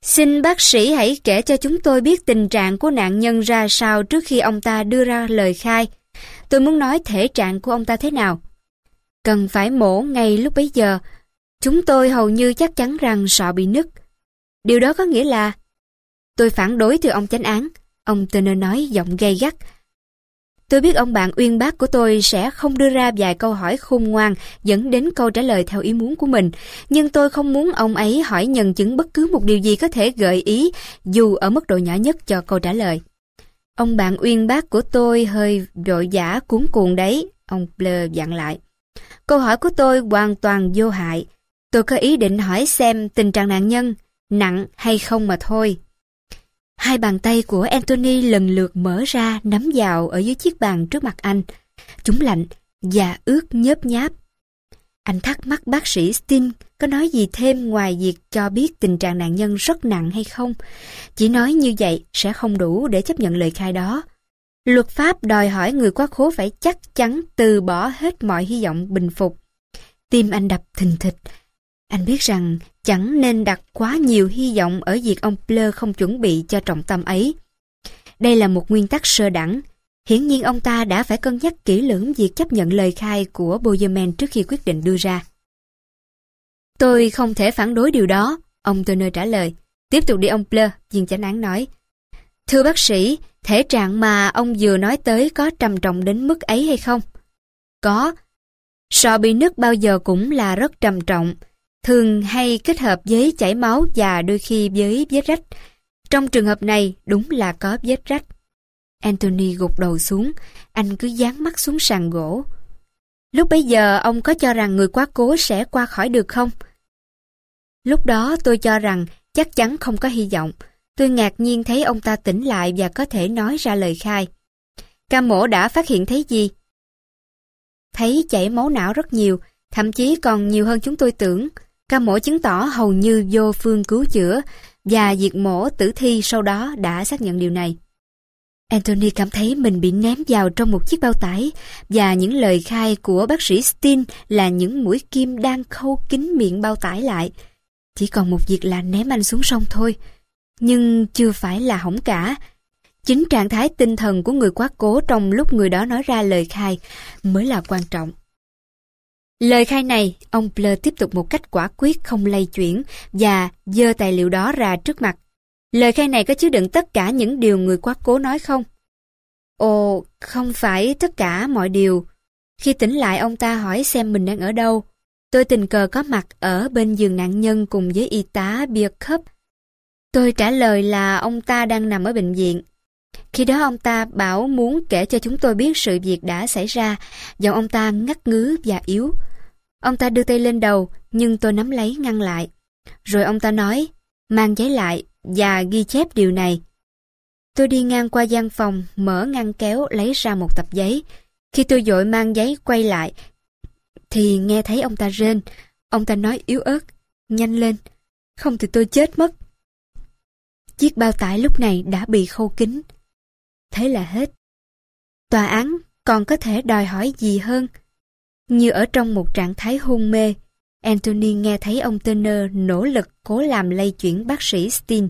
Xin bác sĩ hãy kể cho chúng tôi biết tình trạng của nạn nhân ra sao trước khi ông ta đưa ra lời khai. Tôi muốn nói thể trạng của ông ta thế nào. Cần phải mổ ngay lúc bấy giờ. Chúng tôi hầu như chắc chắn rằng sọ bị nứt. Điều đó có nghĩa là... Tôi phản đối thưa ông chánh án, ông Turner nói giọng gay gắt. Tôi biết ông bạn uyên bác của tôi sẽ không đưa ra vài câu hỏi khôn ngoan dẫn đến câu trả lời theo ý muốn của mình, nhưng tôi không muốn ông ấy hỏi nhân chứng bất cứ một điều gì có thể gợi ý, dù ở mức độ nhỏ nhất, cho câu trả lời. Ông bạn uyên bác của tôi hơi vội vã cuống cuồng đấy, ông Blair dặn lại. Câu hỏi của tôi hoàn toàn vô hại. Tôi có ý định hỏi xem tình trạng nạn nhân nặng hay không mà thôi. Hai bàn tay của Anthony lần lượt mở ra nắm vào ở dưới chiếc bàn trước mặt anh. Chúng lạnh và ướt nhớp nháp. Anh thắc mắc bác sĩ Steen có nói gì thêm ngoài việc cho biết tình trạng nạn nhân rất nặng hay không. Chỉ nói như vậy sẽ không đủ để chấp nhận lời khai đó. Luật pháp đòi hỏi người quá cố phải chắc chắn từ bỏ hết mọi hy vọng bình phục. Tim anh đập thình thịch. Anh biết rằng chẳng nên đặt quá nhiều hy vọng ở việc ông Blair không chuẩn bị cho trọng tâm ấy. Đây là một nguyên tắc sơ đẳng. Hiển nhiên ông ta đã phải cân nhắc kỹ lưỡng việc chấp nhận lời khai của Bowerman trước khi quyết định đưa ra. Tôi không thể phản đối điều đó, ông Turner trả lời. Tiếp tục đi ông Blair, viên chánh án nói. Thưa bác sĩ, thể trạng mà ông vừa nói tới có trầm trọng đến mức ấy hay không? Có. Sọ bị nứt bao giờ cũng là rất trầm trọng, thường hay kết hợp với chảy máu và đôi khi với vết rách. Trong trường hợp này đúng là có vết rách. Anthony gục đầu xuống, anh cứ dán mắt xuống sàn gỗ. Lúc bấy giờ ông có cho rằng người quá cố sẽ qua khỏi được không? Lúc đó tôi cho rằng chắc chắn không có hy vọng. Tôi ngạc nhiên thấy ông ta tỉnh lại và có thể nói ra lời khai. Ca mổ đã phát hiện thấy gì? Thấy chảy máu não rất nhiều, thậm chí còn nhiều hơn chúng tôi tưởng. Ca mổ chứng tỏ hầu như vô phương cứu chữa, và việc mổ tử thi sau đó đã xác nhận điều này. Anthony cảm thấy mình bị ném vào trong một chiếc bao tải, và những lời khai của bác sĩ Steen là những mũi kim đang khâu kín miệng bao tải lại. Chỉ còn một việc là ném anh xuống sông thôi. Nhưng chưa phải là hỏng cả. Chính trạng thái tinh thần của người quá cố trong lúc người đó nói ra lời khai mới là quan trọng. Lời khai này, ông Blair tiếp tục một cách quả quyết không lay chuyển và giơ tài liệu đó ra trước mặt. Lời khai này có chứa đựng tất cả những điều người quá cố nói không? Ồ, không phải tất cả mọi điều. Khi tỉnh lại ông ta hỏi xem mình đang ở đâu. Tôi tình cờ có mặt ở bên giường nạn nhân cùng với y tá Biercup. Tôi trả lời là ông ta đang nằm ở bệnh viện. Khi đó ông ta bảo muốn kể cho chúng tôi biết sự việc đã xảy ra, giọng ông ta ngắt ngứ và yếu. Ông ta đưa tay lên đầu, nhưng tôi nắm lấy ngăn lại. Rồi ông ta nói, mang giấy lại và ghi chép điều này. Tôi đi ngang qua gian phòng, mở ngăn kéo lấy ra một tập giấy. Khi tôi vội mang giấy quay lại, thì nghe thấy ông ta rên. Ông ta nói yếu ớt, nhanh lên, không thì tôi chết mất. Chiếc bao tải lúc này đã bị khâu kín. Thế là hết. Tòa án còn có thể đòi hỏi gì hơn? Như ở trong một trạng thái hôn mê, Anthony nghe thấy ông Turner nỗ lực cố làm lay chuyển bác sĩ Steen.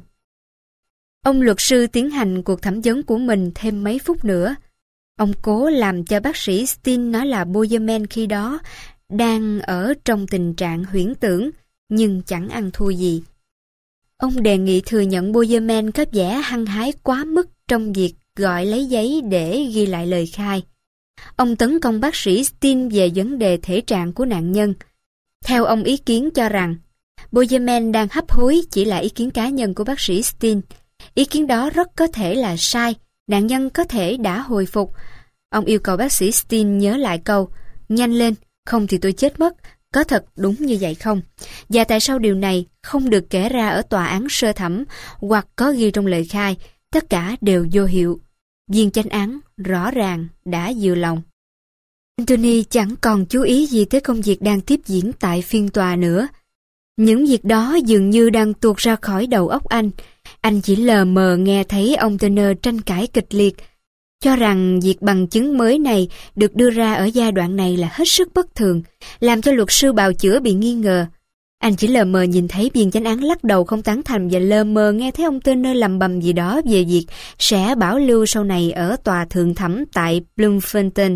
Ông luật sư tiến hành cuộc thẩm vấn của mình thêm mấy phút nữa. Ông cố làm cho bác sĩ Steen nói là Bowerman khi đó đang ở trong tình trạng huyễn tưởng, nhưng chẳng ăn thua gì. Ông đề nghị thừa nhận Bowerman có vẻ hăng hái quá mức trong việc gọi lấy giấy để ghi lại lời khai. Ông tấn công bác sĩ Steen về vấn đề thể trạng của nạn nhân. Theo ông ý kiến cho rằng, Bowerman đang hấp hối chỉ là ý kiến cá nhân của bác sĩ Steen. Ý kiến đó rất có thể là sai, nạn nhân có thể đã hồi phục. Ông yêu cầu bác sĩ Steen nhớ lại câu, nhanh lên, không thì tôi chết mất, có thật đúng như vậy không? Và tại sao điều này không được kể ra ở tòa án sơ thẩm hoặc có ghi trong lời khai, tất cả đều vô hiệu. Viên chánh án rõ ràng đã vừa lòng. Anthony chẳng còn chú ý gì tới công việc đang tiếp diễn tại phiên tòa nữa. Những việc đó dường như đang tuột ra khỏi đầu óc anh. Anh chỉ lờ mờ nghe thấy ông Turner tranh cãi kịch liệt, cho rằng việc bằng chứng mới này được đưa ra ở giai đoạn này là hết sức bất thường, làm cho luật sư bào chữa bị nghi ngờ. Anh chỉ lờ mờ nhìn thấy viên chánh án lắc đầu không tán thành và lờ mờ nghe thấy ông Turner lầm bầm gì đó về việc sẽ bảo lưu sau này ở tòa thượng thẩm tại Bloemfontein.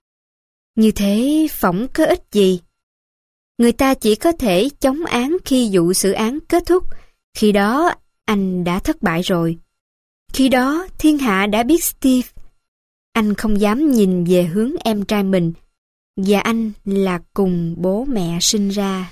Như thế phỏng có ích gì? Người ta chỉ có thể chống án khi vụ xử án kết thúc. Khi đó anh đã thất bại rồi. Khi đó thiên hạ đã biết Steve. Anh không dám nhìn về hướng em trai mình, và anh là cùng bố mẹ sinh ra.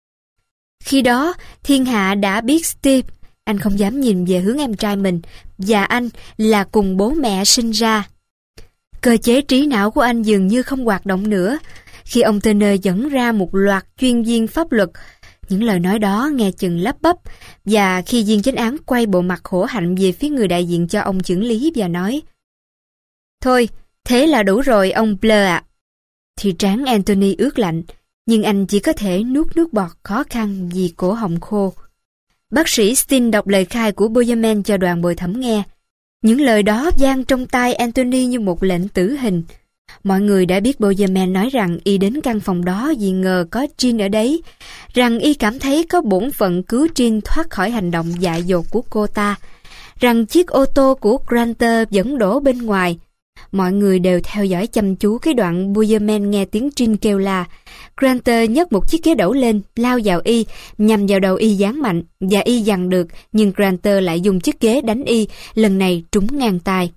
Khi đó thiên hạ đã biết Steve. Anh không dám nhìn về hướng em trai mình, và anh là cùng bố mẹ sinh ra. Cơ chế trí não của anh dường như không hoạt động nữa. Khi ông Turner dẫn ra một loạt chuyên viên pháp luật, những lời nói đó nghe chừng lắp bắp, và khi viên chánh án quay bộ mặt hổ hạnh về phía người đại diện cho ông chưởng lý và nói: "Thôi, thế là đủ rồi ông Blair ạ." Thì trán Anthony ướt lạnh, nhưng anh chỉ có thể nuốt nước bọt khó khăn vì cổ họng khô. Bác sĩ Steen đọc lời khai của Bowerman cho đoàn bồi thẩm nghe. Những lời đó vang trong tai Anthony như một lệnh tử hình. Mọi người đã biết Bowerman nói rằng y đến căn phòng đó vì ngờ có Jean ở đấy, rằng y cảm thấy có bổn phận cứu Jean thoát khỏi hành động dại dột của cô ta, rằng chiếc ô tô của Granter vẫn đổ bên ngoài. Mọi người đều theo dõi chăm chú cái đoạn Bowerman nghe tiếng Jean kêu la. Granter nhấc một chiếc ghế đẩu lên, lao vào y, nhằm vào đầu y giáng mạnh, và y giằng được, nhưng Granter lại dùng chiếc ghế đánh y, lần này trúng ngang tai.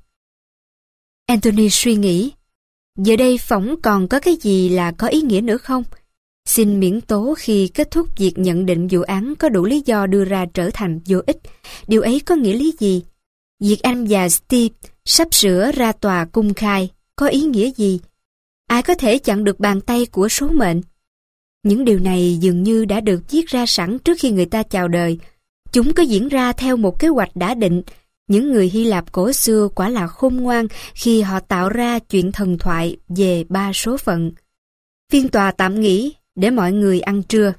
Anthony suy nghĩ, giờ đây phỏng còn có cái gì là có ý nghĩa nữa không? Xin miễn tố khi kết thúc việc nhận định vụ án có đủ lý do đưa ra trở thành vô ích. Điều ấy có nghĩa lý gì? Việc anh và Steve sắp sửa ra tòa cung khai có ý nghĩa gì? Ai có thể chặn được bàn tay của số mệnh? Những điều này dường như đã được viết ra sẵn trước khi người ta chào đời. Chúng có diễn ra theo một kế hoạch đã định. Những người Hy Lạp cổ xưa quả là khôn ngoan khi họ tạo ra chuyện thần thoại về ba số phận. Phiên tòa tạm nghỉ để mọi người ăn trưa.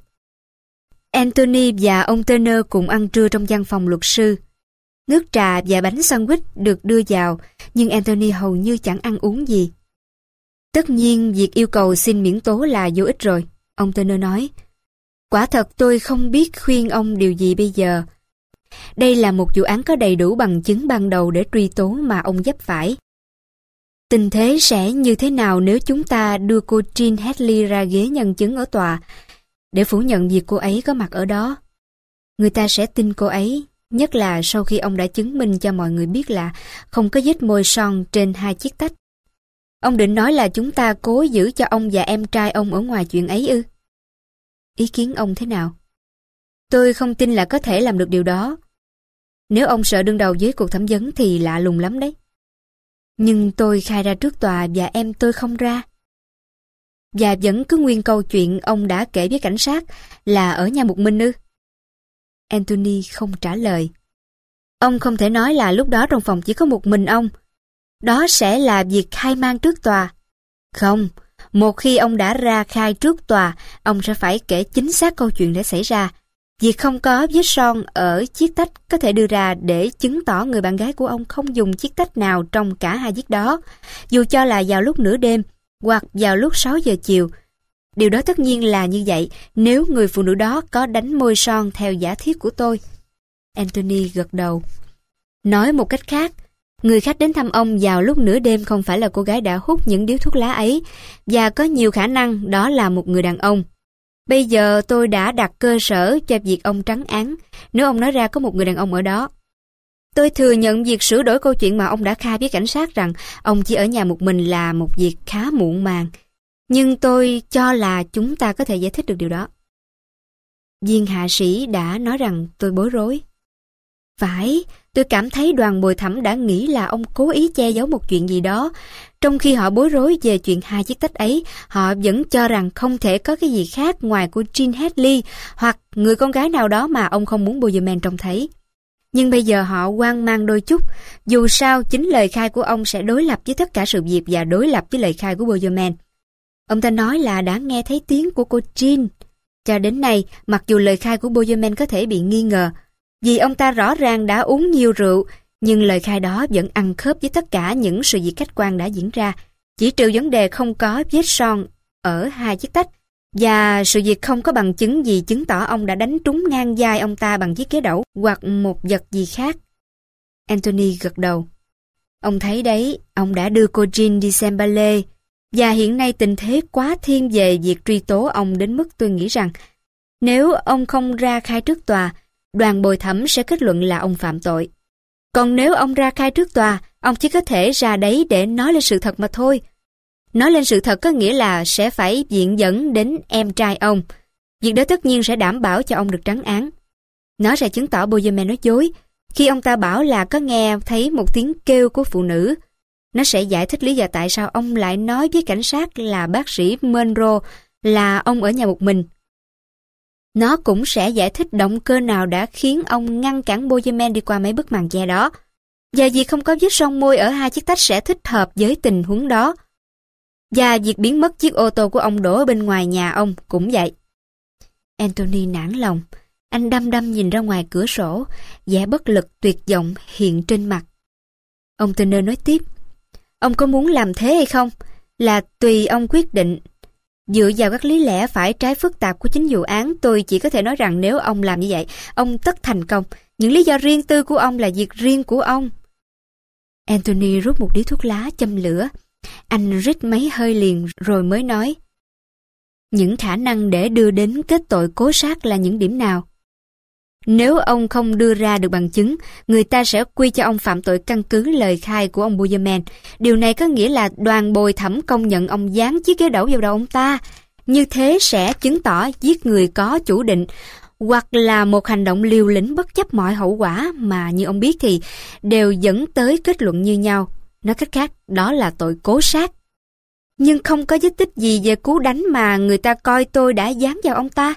Anthony và ông Turner cùng ăn trưa trong văn phòng luật sư. Nước trà và bánh sandwich được đưa vào, nhưng Anthony hầu như chẳng ăn uống gì. Tất nhiên, việc yêu cầu xin miễn tố là vô ích rồi, ông Turner nói. Quả thật tôi không biết khuyên ông điều gì bây giờ. Đây là một vụ án có đầy đủ bằng chứng ban đầu để truy tố mà ông vấp phải. Tình thế sẽ như thế nào nếu chúng ta đưa cô Jean Hadley ra ghế nhân chứng ở tòa để phủ nhận việc cô ấy có mặt ở đó? Người ta sẽ tin cô ấy, nhất là sau khi ông đã chứng minh cho mọi người biết là không có vết môi son trên hai chiếc tách. Ông định nói là chúng ta cố giữ cho ông và em trai ông ở ngoài chuyện ấy ư? Ý kiến ông thế nào? Tôi không tin là có thể làm được điều đó. Nếu ông sợ đương đầu với cuộc thẩm vấn thì lạ lùng lắm đấy. Nhưng tôi khai ra trước tòa và em tôi không ra. Và vẫn cứ nguyên câu chuyện ông đã kể với cảnh sát là ở nhà một mình ư? Anthony không trả lời. Ông không thể nói là lúc đó trong phòng chỉ có một mình ông. Đó sẽ là việc khai mang trước tòa. Không, một khi ông đã ra khai trước tòa, ông sẽ phải kể chính xác câu chuyện đã xảy ra. Việc không có vết son ở chiếc tách có thể đưa ra để chứng tỏ người bạn gái của ông không dùng chiếc tách nào trong cả hai chiếc đó, dù cho là vào lúc nửa đêm hoặc vào lúc sáu giờ chiều. Điều đó tất nhiên là như vậy nếu người phụ nữ đó có đánh môi son theo giả thiết của tôi. Anthony gật đầu. Nói một cách khác, người khách đến thăm ông vào lúc nửa đêm không phải là cô gái đã hút những điếu thuốc lá ấy, và có nhiều khả năng đó là một người đàn ông. Bây giờ tôi đã đặt cơ sở cho việc ông trắng án nếu ông nói ra có một người đàn ông ở đó. Tôi thừa nhận việc sửa đổi câu chuyện mà ông đã khai với cảnh sát rằng ông chỉ ở nhà một mình là một việc khá muộn màng. Nhưng tôi cho là chúng ta có thể giải thích được điều đó. Viên hạ sĩ đã nói rằng tôi bối rối. Phải, tôi cảm thấy đoàn bồi thẩm đã nghĩ là ông cố ý che giấu một chuyện gì đó. Trong khi họ bối rối về chuyện hai chiếc tách ấy, họ vẫn cho rằng không thể có cái gì khác ngoài của Jean Hadley hoặc người con gái nào đó mà ông không muốn Bowerman trông thấy. Nhưng bây giờ họ hoang mang đôi chút. Dù sao, chính lời khai của ông sẽ đối lập với tất cả sự việc và đối lập với lời khai của Bowerman. Ông ta nói là đã nghe thấy tiếng của cô Jean. Cho đến nay, mặc dù lời khai của Bowerman có thể bị nghi ngờ, vì ông ta rõ ràng đã uống nhiều rượu, nhưng lời khai đó vẫn ăn khớp với tất cả những sự việc khách quan đã diễn ra, chỉ trừ vấn đề không có vết son ở hai chiếc tách. Và sự việc không có bằng chứng gì chứng tỏ ông đã đánh trúng ngang vai ông ta bằng chiếc ghế đẩu hoặc một vật gì khác. Anthony gật đầu. Ông thấy đấy, ông đã đưa cô Jean đi xem ballet, và hiện nay tình thế quá thiên về việc truy tố ông đến mức tôi nghĩ rằng nếu ông không ra khai trước tòa, đoàn bồi thẩm sẽ kết luận là ông phạm tội. Còn nếu ông ra khai trước tòa, ông chỉ có thể ra đấy để nói lên sự thật mà thôi. Nói lên sự thật có nghĩa là sẽ phải viện dẫn đến em trai ông. Việc đó tất nhiên sẽ đảm bảo cho ông được trắng án. Nó sẽ chứng tỏ Bozeman nói dối. Khi ông ta bảo là có nghe thấy một tiếng kêu của phụ nữ, nó sẽ giải thích lý do tại sao ông lại nói với cảnh sát là bác sĩ Monroe là ông ở nhà một mình. Nó cũng sẽ giải thích động cơ nào đã khiến ông ngăn cản Bozeman đi qua mấy bức màn che đó. Và việc không có vết son môi ở hai chiếc tách sẽ thích hợp với tình huống đó. Và việc biến mất chiếc ô tô của ông đổ ở bên ngoài nhà ông cũng vậy. Anthony nản lòng. Anh đăm đăm nhìn ra ngoài cửa sổ, vẻ bất lực tuyệt vọng hiện trên mặt. Ông Turner nói tiếp. Ông có muốn làm thế hay không? Là tùy ông quyết định. Dựa vào các lý lẽ phải trái phức tạp của chính vụ án, tôi chỉ có thể nói rằng nếu ông làm như vậy, ông tất thành công. Những lý do riêng tư của ông là việc riêng của ông. Anthony rút một điếu thuốc lá châm lửa. Anh rít mấy hơi liền rồi mới nói. Những khả năng để đưa đến kết tội cố sát là những điểm nào? Nếu ông không đưa ra được bằng chứng, người ta sẽ quy cho ông phạm tội căn cứ lời khai của ông Bozeman. Điều này có nghĩa là đoàn bồi thẩm công nhận ông dán chiếc ghế đẩu vào đầu ông ta. Như thế sẽ chứng tỏ giết người có chủ định, hoặc là một hành động liều lĩnh bất chấp mọi hậu quả mà như ông biết thì đều dẫn tới kết luận như nhau. Nói cách khác, đó là tội cố sát. Nhưng không có vết tích gì về cú đánh mà người ta coi tôi đã dán vào ông ta.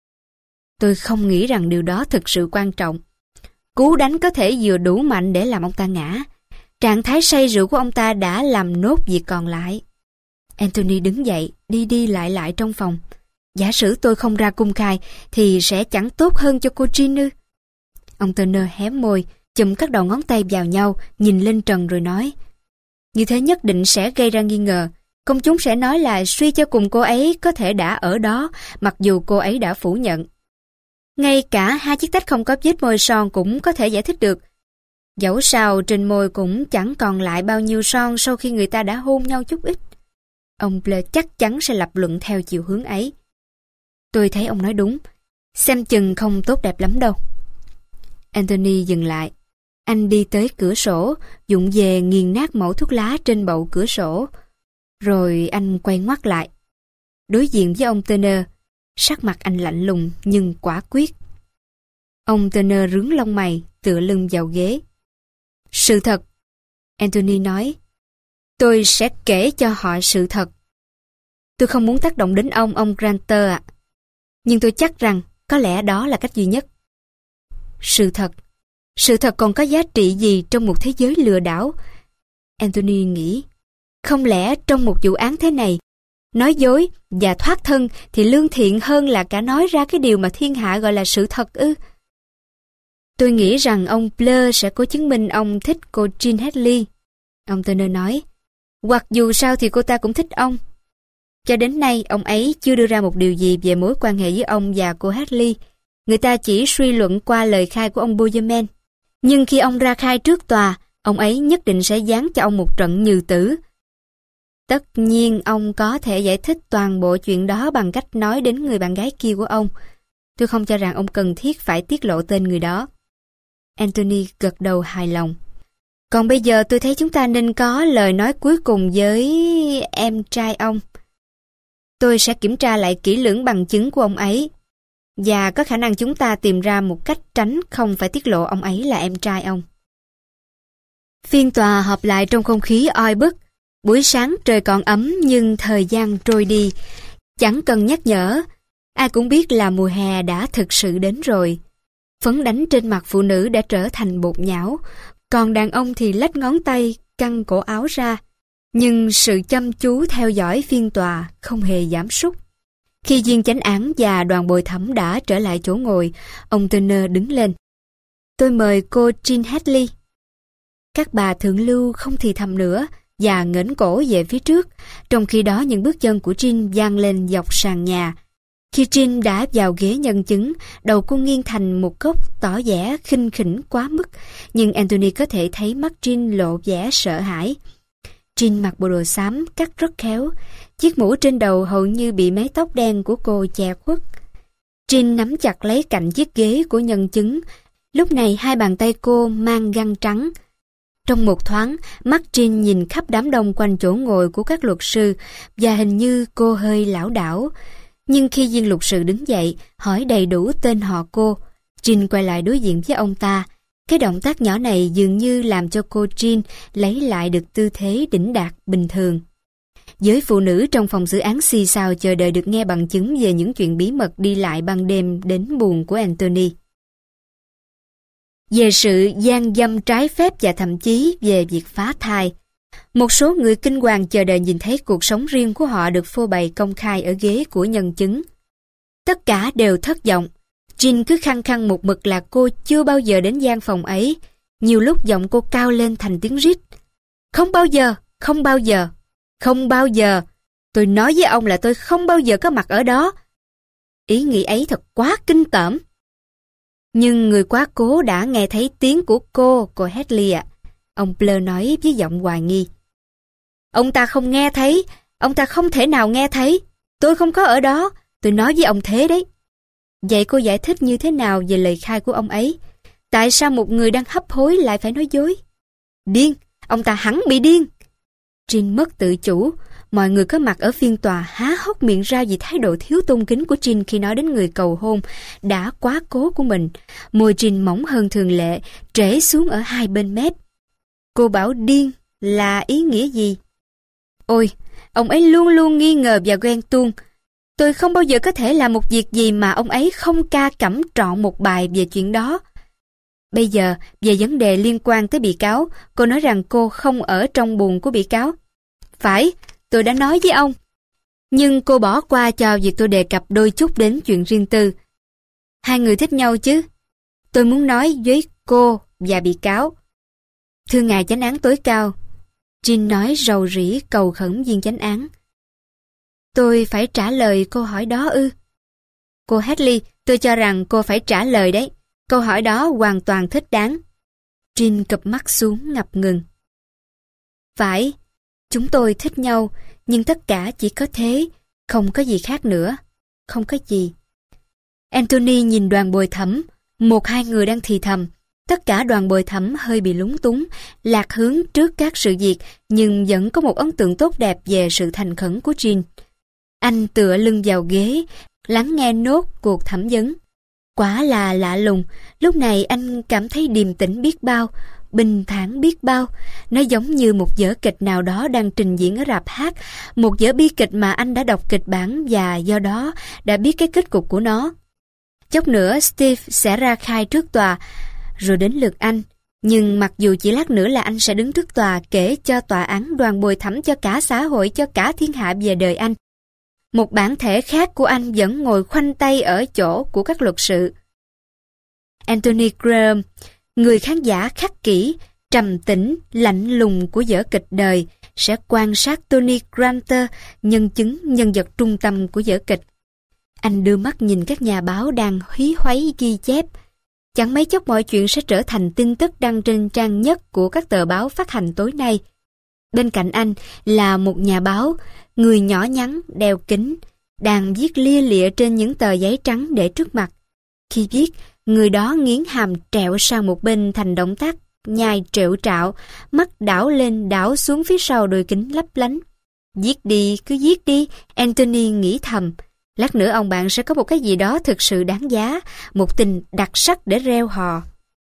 Tôi không nghĩ rằng điều đó thực sự quan trọng. Cú đánh có thể vừa đủ mạnh để làm ông ta ngã. Trạng thái say rượu của ông ta đã làm nốt việc còn lại. Anthony đứng dậy, đi đi lại lại trong phòng. Giả sử tôi không ra cung khai thì sẽ chẳng tốt hơn cho cô Jean ư? Ông Turner hé môi, chụm các đầu ngón tay vào nhau, nhìn lên trần rồi nói. Như thế nhất định sẽ gây ra nghi ngờ. Công chúng sẽ nói là suy cho cùng cô ấy có thể đã ở đó, mặc dù cô ấy đã phủ nhận. Ngay cả hai chiếc tách không có vết môi son cũng có thể giải thích được. Dẫu sao trên môi cũng chẳng còn lại bao nhiêu son sau khi người ta đã hôn nhau chút ít. Ông Blair chắc chắn sẽ lập luận theo chiều hướng ấy. Tôi thấy ông nói đúng. Xem chừng không tốt đẹp lắm đâu. Anthony dừng lại. Anh đi tới cửa sổ, vụng về nghiền nát mẩu thuốc lá trên bậu cửa sổ. Rồi anh quay ngoắt lại. Đối diện với ông Turner, sắc mặt anh lạnh lùng nhưng quả quyết. Ông Turner rướng lông mày, tựa lưng vào ghế. Sự thật, Anthony nói. Tôi sẽ kể cho họ sự thật. Tôi không muốn tác động đến ông, ông Granter ạ. Nhưng tôi chắc rằng có lẽ đó là cách duy nhất. Sự thật. Sự thật còn có giá trị gì trong một thế giới lừa đảo? Anthony nghĩ. Không lẽ trong một vụ án thế này, nói dối và thoát thân thì lương thiện hơn là cả nói ra cái điều mà thiên hạ gọi là sự thật ư? Tôi nghĩ rằng ông Blair sẽ cố chứng minh ông thích cô Jean Hadley. Ông Turner nói. Hoặc dù sao thì cô ta cũng thích ông. Cho đến nay, ông ấy chưa đưa ra một điều gì về mối quan hệ với ông và cô Hadley. Người ta chỉ suy luận qua lời khai của ông Bozeman. Nhưng khi ông ra khai trước tòa, ông ấy nhất định sẽ giáng cho ông một trận nhừ tử. Tất nhiên ông có thể giải thích toàn bộ chuyện đó bằng cách nói đến người bạn gái kia của ông. Tôi không cho rằng ông cần thiết phải tiết lộ tên người đó. Anthony gật đầu hài lòng. Còn bây giờ tôi thấy chúng ta nên có lời nói cuối cùng với em trai ông. Tôi sẽ kiểm tra lại kỹ lưỡng bằng chứng của ông ấy. Và có khả năng chúng ta tìm ra một cách tránh không phải tiết lộ ông ấy là em trai ông. Phiên tòa họp lại trong không khí oi bức. Buổi sáng trời còn ấm nhưng thời gian trôi đi. Chẳng cần nhắc nhở. Ai cũng biết là mùa hè đã thực sự đến rồi. Phấn đánh trên mặt phụ nữ đã trở thành bột nhão. Còn đàn ông thì lách ngón tay, căng cổ áo ra. Nhưng sự chăm chú theo dõi phiên tòa không hề giảm sút. Khi viên chánh án và đoàn bồi thẩm đã trở lại chỗ ngồi, ông Turner đứng lên. Tôi mời cô Jean Hadley. Các bà thượng lưu không thì thầm nữa, và ngẩng cổ về phía trước, trong khi đó những bước chân của Jean vang lên dọc sàn nhà. Khi Jean đã vào ghế nhân chứng, đầu cô nghiêng thành một góc tỏ vẻ khinh khỉnh quá mức, nhưng Anthony có thể thấy mắt Jean lộ vẻ sợ hãi. Jean mặc bộ đồ xám cắt rất khéo, chiếc mũ trên đầu hầu như bị mái tóc đen của cô che khuất. Jean nắm chặt lấy cạnh chiếc ghế của nhân chứng, lúc này hai bàn tay cô mang găng trắng. Trong một thoáng, mắt Jean nhìn khắp đám đông quanh chỗ ngồi của các luật sư và hình như cô hơi lảo đảo. Nhưng khi viên luật sư đứng dậy, hỏi đầy đủ tên họ cô, Jean quay lại đối diện với ông ta. Cái động tác nhỏ này dường như làm cho cô Jean lấy lại được tư thế đỉnh đạt bình thường. Giới phụ nữ trong phòng xử án xì xào chờ đợi được nghe bằng chứng về những chuyện bí mật đi lại ban đêm đến buồng của Anthony. Về sự gian dâm trái phép và thậm chí về việc phá thai. Một số người kinh hoàng chờ đợi nhìn thấy cuộc sống riêng của họ được phô bày công khai ở ghế của nhân chứng. Tất cả đều thất vọng. Jean cứ khăng khăng một mực là cô chưa bao giờ đến gian phòng ấy. Nhiều lúc giọng cô cao lên thành tiếng rít. Không bao giờ, không bao giờ, không bao giờ. Tôi nói với ông là tôi không bao giờ có mặt ở đó. Ý nghĩ ấy thật quá kinh tởm. Nhưng người quá cố đã nghe thấy tiếng của cô, cô Hadley ạ. Ông Blair nói với giọng hoài nghi. Ông ta không nghe thấy, ông ta không thể nào nghe thấy. Tôi không có ở đó, tôi nói với ông thế đấy. Vậy cô giải thích như thế nào về lời khai của ông ấy? Tại sao một người đang hấp hối lại phải nói dối? Điên, ông ta hẳn bị điên. Jean mất tự chủ. Mọi người có mặt ở phiên tòa há hốc miệng ra vì thái độ thiếu tôn kính của Jean khi nói đến người cầu hôn đã quá cố của mình. Môi Jean mỏng hơn thường lệ, trễ xuống ở hai bên mép. Cô bảo điên là ý nghĩa gì? Ôi, ông ấy luôn luôn nghi ngờ và ghen tuông. Tôi không bao giờ có thể làm một việc gì mà ông ấy không ca cẩm trọn một bài về chuyện đó. Bây giờ, về vấn đề liên quan tới bị cáo, cô nói rằng cô không ở trong buồng của bị cáo. Phải, tôi đã nói với ông. Nhưng cô bỏ qua cho việc tôi đề cập đôi chút đến chuyện riêng tư. Hai người thích nhau chứ? Tôi muốn nói với cô và bị cáo. Thưa ngài chánh án tối cao, Jean nói rầu rĩ cầu khẩn viên chánh án. Tôi phải trả lời câu hỏi đó ư? Cô Hadley, tôi cho rằng cô phải trả lời đấy. Câu hỏi đó hoàn toàn thích đáng. Jean cụp mắt xuống ngập ngừng. Phải, chúng tôi thích nhau, nhưng tất cả chỉ có thế, không có gì khác nữa. Không có gì. Anthony nhìn đoàn bồi thẩm, một hai người đang thì thầm. Tất cả đoàn bồi thẩm hơi bị lúng túng, lạc hướng trước các sự việc, nhưng vẫn có một ấn tượng tốt đẹp về sự thành khẩn của Jean. Anh tựa lưng vào ghế, lắng nghe nốt cuộc thẩm vấn. Quả là lạ lùng, lúc này anh cảm thấy điềm tĩnh biết bao, bình thản biết bao. Nó giống như một vở kịch nào đó đang trình diễn ở rạp hát, một vở bi kịch mà anh đã đọc kịch bản và do đó đã biết cái kết cục của nó. Chốc nữa Steve sẽ ra khai trước tòa, rồi đến lượt anh. Nhưng mặc dù chỉ lát nữa là anh sẽ đứng trước tòa kể cho tòa án đoàn bồi thẩm cho cả xã hội, cho cả thiên hạ về đời anh. Một bản thể khác của anh vẫn ngồi khoanh tay ở chỗ của các luật sự. Anthony Graham, người khán giả khắc kỷ, trầm tĩnh, lạnh lùng của vở kịch đời, sẽ quan sát Tony Granter, nhân chứng nhân vật trung tâm của vở kịch. Anh đưa mắt nhìn các nhà báo đang hí hoáy ghi chép. Chẳng mấy chốc mọi chuyện sẽ trở thành tin tức đăng trên trang nhất của các tờ báo phát hành tối nay. Bên cạnh anh là một nhà báo, người nhỏ nhắn, đeo kính, đang viết lia lịa trên những tờ giấy trắng để trước mặt. Khi viết, người đó nghiến hàm trẹo sang một bên thành động tác nhai trệu trạo, mắt đảo lên đảo xuống phía sau đôi kính lấp lánh. Viết đi, cứ viết đi, Anthony nghĩ thầm. Lát nữa ông bạn sẽ có một cái gì đó thực sự đáng giá, một tình đặc sắc để reo hò.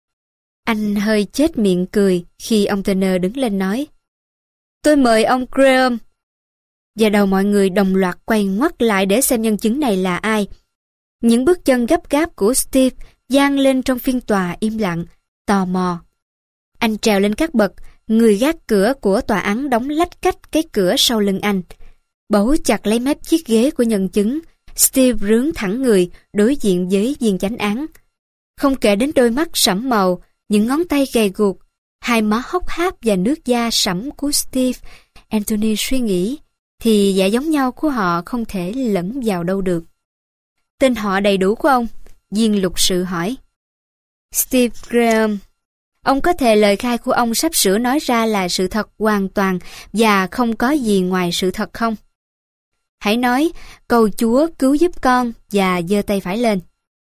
Anh hơi chết miệng cười khi ông Turner đứng lên nói: Tôi mời ông Graham. Và đầu mọi người đồng loạt quay ngoắt lại để xem nhân chứng này là ai. Những bước chân gấp gáp của Steve vang lên trong phiên tòa im lặng, tò mò. Anh trèo lên các bậc, người gác cửa của tòa án đóng lách cách cái cửa sau lưng anh. Bấu chặt lấy mép chiếc ghế của nhân chứng, Steve rướn thẳng người đối diện với viên chánh án. Không kể đến đôi mắt sẫm màu, những ngón tay gầy guộc, hai má hốc hác và nước da sẫm của Steve, Anthony suy nghĩ, thì vẻ giống nhau của họ không thể lẫn vào đâu được. Tên họ đầy đủ của ông? Viên luật sự hỏi. Steve Graham. Ông có thể lời khai của ông sắp sửa nói ra là sự thật hoàn toàn và không có gì ngoài sự thật không? Hãy nói, cầu Chúa cứu giúp con và giơ tay phải lên.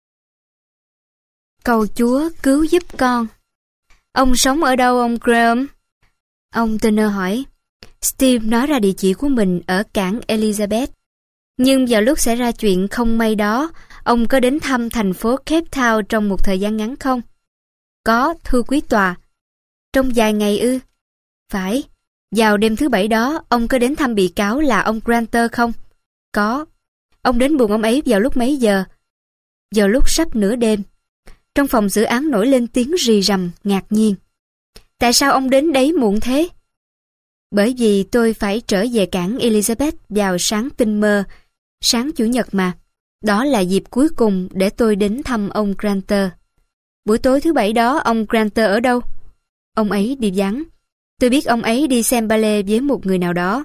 Cầu Chúa cứu giúp con. Ông sống ở đâu ông Graham? Ông Turner hỏi. Steve nói ra địa chỉ của mình ở cảng Elizabeth. Nhưng vào lúc xảy ra chuyện không may đó, ông có đến thăm thành phố Cape Town trong một thời gian ngắn không? Có, thưa quý tòa. Trong vài ngày ư? Phải. Vào đêm thứ bảy đó, ông có đến thăm bị cáo là ông Granter không? Có. Ông đến buồng ông ấy vào lúc mấy giờ? Vào lúc sắp nửa đêm. Trong phòng xử án nổi lên tiếng rì rầm, ngạc nhiên. Tại sao ông đến đấy muộn thế? Bởi vì tôi phải trở về cảng Elizabeth vào sáng tinh mơ, sáng Chủ nhật mà. Đó là dịp cuối cùng để tôi đến thăm ông Granter. Buổi tối thứ bảy đó, ông Granter ở đâu? Ông ấy đi vắng. Tôi biết ông ấy đi xem ballet với một người nào đó.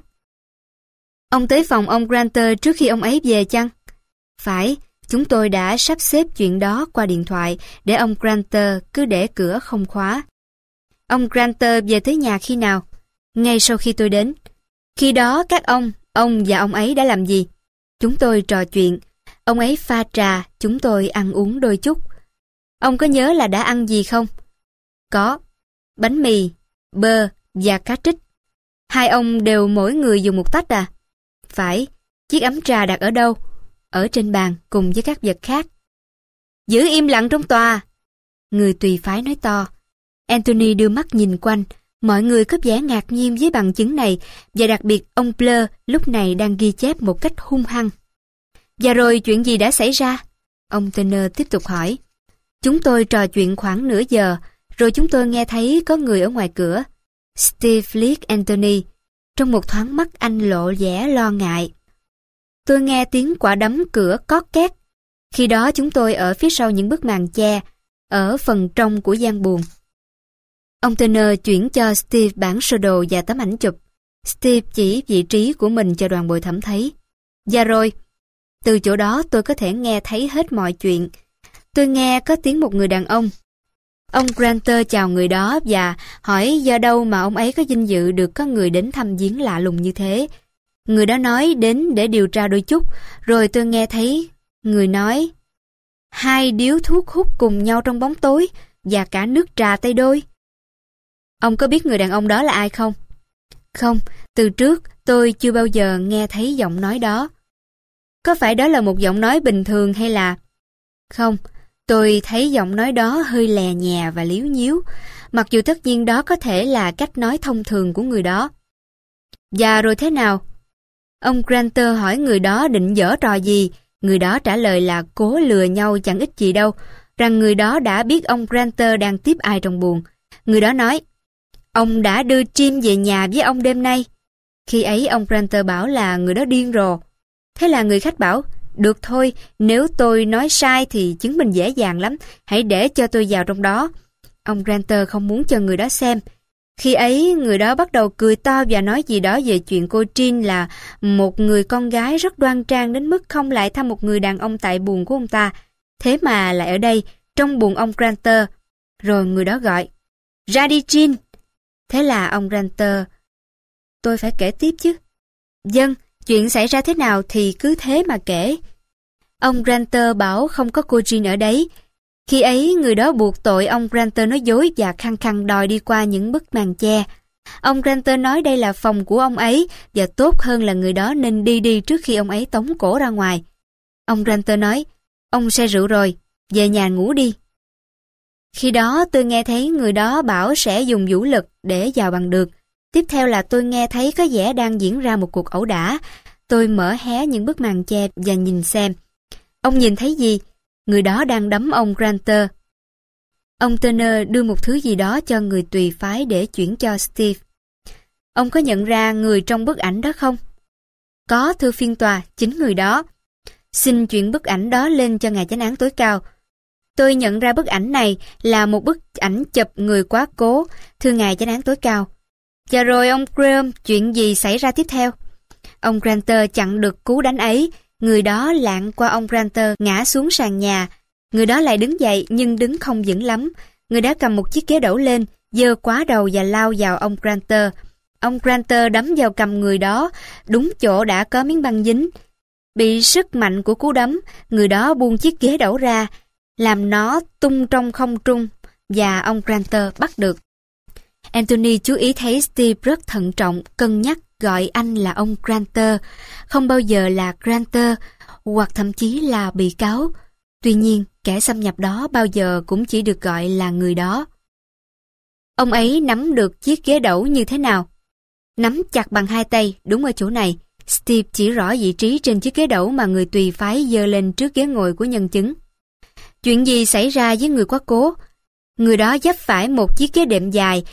Ông tới phòng ông Granter trước khi ông ấy về chăng? Phải, chúng tôi đã sắp xếp chuyện đó qua điện thoại để ông Granter cứ để cửa không khóa. Ông Granter về tới nhà khi nào? Ngay sau khi tôi đến. Khi đó các ông, ông và ông ấy đã làm gì? Chúng tôi trò chuyện. Ông ấy pha trà, chúng tôi ăn uống đôi chút. Ông có nhớ là đã ăn gì không? Có. Bánh mì, bơ và cá trích. Hai ông đều mỗi người dùng một tách à? Phải. Chiếc ấm trà đặt ở đâu? Ở trên bàn cùng với các vật khác. Giữ im lặng trong tòa. Người tùy phái nói to. Anthony đưa mắt nhìn quanh. Mọi người có vẻ ngạc nhiên với bằng chứng này, và đặc biệt ông Blur lúc này đang ghi chép một cách hung hăng. Và rồi chuyện gì đã xảy ra? Ông Turner tiếp tục hỏi. Chúng tôi trò chuyện khoảng nửa giờ, rồi chúng tôi nghe thấy có người ở ngoài cửa. Steve liếc Anthony. Trong một thoáng mắt anh lộ vẻ lo ngại. Tôi nghe tiếng quả đấm cửa cót két. Khi đó chúng tôi ở phía sau những bức màn che, ở phần trong của gian buồng. Ông Turner chuyển cho Steve bản sơ đồ và tấm ảnh chụp. Steve chỉ vị trí của mình cho đoàn bồi thẩm thấy. Và rồi, từ chỗ đó tôi có thể nghe thấy hết mọi chuyện. Tôi nghe có tiếng một người đàn ông. Ông Granter chào người đó và hỏi do đâu mà ông ấy có vinh dự được có người đến thăm viếng lạ lùng như thế. Người đó nói đến để điều tra đôi chút, rồi tôi nghe thấy người nói hai điếu thuốc hút cùng nhau trong bóng tối và cả nước trà tay đôi. Ông có biết người đàn ông đó là ai không? Không, từ trước tôi chưa bao giờ nghe thấy giọng nói đó. Có phải đó là một giọng nói bình thường hay là... Không, tôi thấy giọng nói đó hơi lè nhè và líu nhíu, mặc dù tất nhiên đó có thể là cách nói thông thường của người đó. Và rồi thế nào? Ông Granter hỏi người đó định giở trò gì, người đó trả lời là cố lừa nhau chẳng ích gì đâu, rằng người đó đã biết ông Granter đang tiếp ai trong buồng. Người đó nói, ông đã đưa Jim về nhà với ông đêm nay. Khi ấy ông Granter bảo là người đó điên rồ. Thế là người khách bảo, được thôi, nếu tôi nói sai thì chứng minh dễ dàng lắm, hãy để cho tôi vào trong đó. Ông Granter không muốn cho người đó xem. Khi ấy người đó bắt đầu cười to và nói gì đó về chuyện cô Jean là một người con gái rất đoan trang đến mức không lại thăm một người đàn ông tại buồng của ông ta. Thế mà lại ở đây, trong buồng ông Granter. Rồi người đó gọi, ra đi Jean. Thế là ông Granter... Tôi phải kể tiếp chứ. Vâng, chuyện xảy ra thế nào thì cứ thế mà kể. Ông Granter bảo không có cô Jean ở đấy. Khi ấy người đó buộc tội ông Granter nói dối và khăng khăng đòi đi qua những bức màn che. Ông Granter nói đây là phòng của ông ấy và tốt hơn là người đó nên đi đi trước khi ông ấy tống cổ ra ngoài. Ông Granter nói, ông say rượu rồi, về nhà ngủ đi. Khi đó tôi nghe thấy người đó bảo sẽ dùng vũ lực để vào bằng được. Tiếp theo là tôi nghe thấy có vẻ đang diễn ra một cuộc ẩu đả. Tôi mở hé những bức màn che và nhìn xem. Ông nhìn thấy gì? Người đó đang đấm ông Granter. Ông Turner đưa một thứ gì đó cho người tùy phái để chuyển cho Steve. Ông có nhận ra người trong bức ảnh đó không? Có, thưa phiên tòa, chính người đó. Xin chuyển bức ảnh đó lên cho ngài chánh án tối cao. Tôi nhận ra bức ảnh này là một bức ảnh chụp người quá cố, thưa ngài chánh án tối cao. Và rồi ông Graham, chuyện gì xảy ra tiếp theo? Ông Granter chặn được cú đánh ấy, người đó lạng qua ông Granter ngã xuống sàn nhà. Người đó lại đứng dậy nhưng đứng không vững lắm. Người đó cầm một chiếc ghế đẩu lên, giơ quá đầu và lao vào ông Granter. Ông Granter đấm vào cầm người đó, đúng chỗ đã có miếng băng dính. Bị sức mạnh của cú đấm, người đó buông chiếc ghế đẩu ra, làm nó tung trong không trung, và ông Granter bắt được. Anthony chú ý thấy Steve rất thận trọng, cân nhắc gọi anh là ông Granter, không bao giờ là Granter, hoặc thậm chí là bị cáo. Tuy nhiên, kẻ xâm nhập đó bao giờ cũng chỉ được gọi là người đó. Ông ấy nắm được chiếc ghế đẩu như thế nào? Nắm chặt bằng hai tay, đúng ở chỗ này. Steve chỉ rõ vị trí trên chiếc ghế đẩu mà người tùy phái giơ lên trước ghế ngồi của nhân chứng. Chuyện gì xảy ra với người quá cố? Người đó vấp phải một chiếc ghế đệm dài,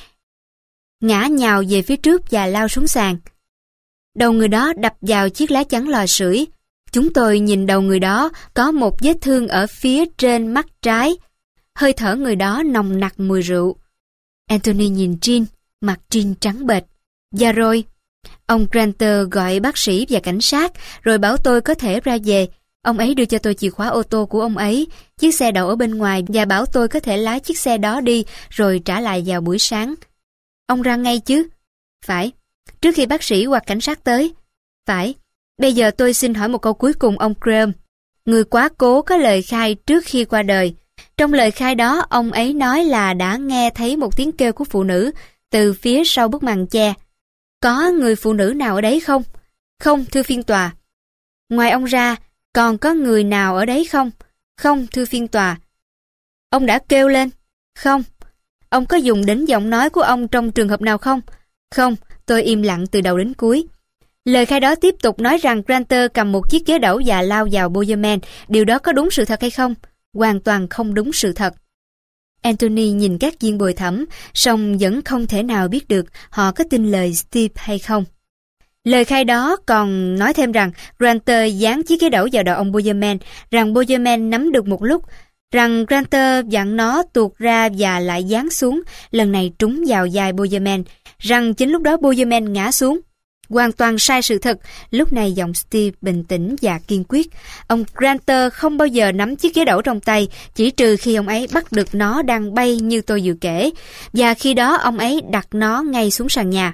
ngã nhào về phía trước và lao xuống sàn. Đầu người đó đập vào chiếc lá chắn lò sưởi. Chúng tôi nhìn đầu người đó có một vết thương ở phía trên mắt trái. Hơi thở người đó nồng nặc mùi rượu. Anthony nhìn Jean, mặt Jean trắng bệch. Và rồi, ông Granter gọi bác sĩ và cảnh sát, rồi bảo tôi có thể ra về. Ông ấy đưa cho tôi chìa khóa ô tô của ông ấy, chiếc xe đậu ở bên ngoài, và bảo tôi có thể lái chiếc xe đó đi, rồi trả lại vào buổi sáng. Ông ra ngay chứ? Phải. Trước khi bác sĩ hoặc cảnh sát tới? Phải. Bây giờ tôi xin hỏi một câu cuối cùng ông Graham. Người quá cố có lời khai trước khi qua đời. Trong lời khai đó, ông ấy nói là đã nghe thấy một tiếng kêu của phụ nữ từ phía sau bức màn che. Có người phụ nữ nào ở đấy không? Không, thưa phiên tòa. Ngoài ông ra, còn có người nào ở đấy không? Không, thưa phiên tòa. Ông đã kêu lên? Không. Ông có dùng đến giọng nói của ông trong trường hợp nào không? Không, tôi im lặng từ đầu đến cuối. Lời khai đó tiếp tục nói rằng Granter cầm một chiếc ghế đẩu và lao vào Bowerman. Điều đó có đúng sự thật hay không? Hoàn toàn không đúng sự thật. Anthony nhìn các viên bồi thẩm, song vẫn không thể nào biết được họ có tin lời Steve hay không. Lời khai đó còn nói thêm rằng Granter dán chiếc ghế đẩu vào đầu ông Bowerman, rằng Bowerman nắm được một lúc, rằng Granter dặn nó tuột ra và lại giáng xuống, lần này trúng vào vai Bowerman, rằng chính lúc đó Bowerman ngã xuống. Hoàn toàn sai sự thật. Lúc này giọng Steve bình tĩnh và kiên quyết. Ông Granter không bao giờ nắm chiếc ghế đẩu trong tay, chỉ trừ khi ông ấy bắt được nó đang bay như tôi vừa kể, và khi đó ông ấy đặt nó ngay xuống sàn nhà.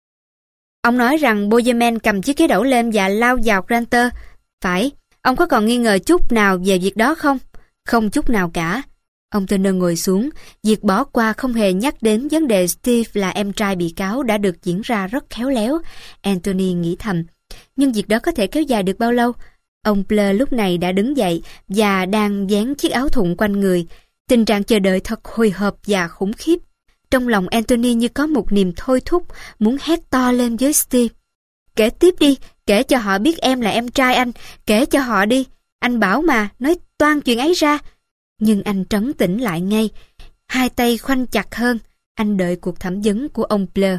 Ông nói rằng Bowerman cầm chiếc ghế đẩu lên và lao vào Granter. Phải. Ông có còn nghi ngờ chút nào về việc đó không? Không chút nào cả. Ông Turner ngồi xuống. Việc bỏ qua không hề nhắc đến vấn đề Steve là em trai bị cáo đã được diễn ra rất khéo léo. Anthony nghĩ thầm. Nhưng việc đó có thể kéo dài được bao lâu? Ông Blair lúc này đã đứng dậy và đang dán chiếc áo thụng quanh người. Tình trạng chờ đợi thật hồi hộp và khủng khiếp. Trong lòng Anthony như có một niềm thôi thúc, muốn hét to lên với Steve. Kể tiếp đi, kể cho họ biết em là em trai anh, kể cho họ đi. Anh bảo mà, nói toan chuyện ấy ra. Nhưng anh trấn tĩnh lại ngay, hai tay khoanh chặt hơn, anh đợi cuộc thẩm vấn của ông Blair.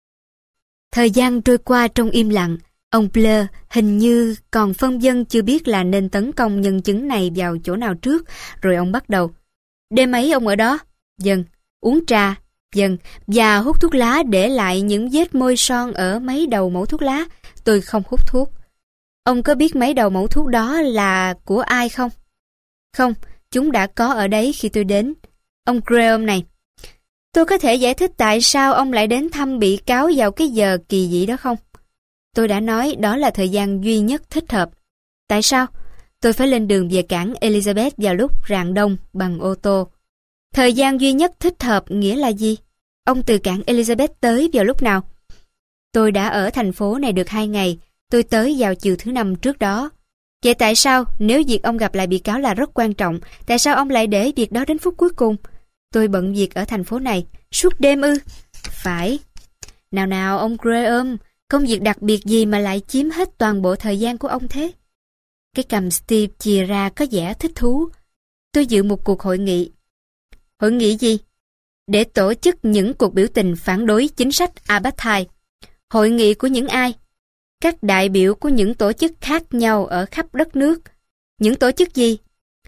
Thời gian trôi qua trong im lặng, ông Blair hình như còn phân vân chưa biết là nên tấn công nhân chứng này vào chỗ nào trước, rồi ông bắt đầu. Đêm ấy ông ở đó? Vâng. Uống trà? Vâng. Và hút thuốc lá để lại những vết môi son ở mấy đầu mẩu thuốc lá? Tôi không hút thuốc. Ông có biết mấy đầu mẩu thuốc đó là của ai không? Không. Chúng đã có ở đấy khi tôi đến. Ông Graham này, tôi có thể giải thích tại sao ông lại đến thăm bị cáo vào cái giờ kỳ dị đó không? Tôi đã nói đó là thời gian duy nhất thích hợp. Tại sao? Tôi phải lên đường về cảng Elizabeth vào lúc rạng đông bằng ô tô. Thời gian duy nhất thích hợp nghĩa là gì? Ông từ cảng Elizabeth tới vào lúc nào? Tôi đã ở thành phố này được hai ngày. Tôi tới vào chiều thứ năm trước đó. Vậy tại sao, nếu việc ông gặp lại bị cáo là rất quan trọng, tại sao ông lại để việc đó đến phút cuối cùng? Tôi bận việc ở thành phố này. Suốt đêm ư? Phải. Nào nào, ông Graham, công việc đặc biệt gì mà lại chiếm hết toàn bộ thời gian của ông thế? Cái cằm Steve chìa ra có vẻ thích thú. Tôi dự một cuộc hội nghị. Hội nghị gì? Để tổ chức những cuộc biểu tình phản đối chính sách apartheid. Hội nghị của những ai? Các đại biểu của những tổ chức khác nhau ở khắp đất nước. Những tổ chức gì?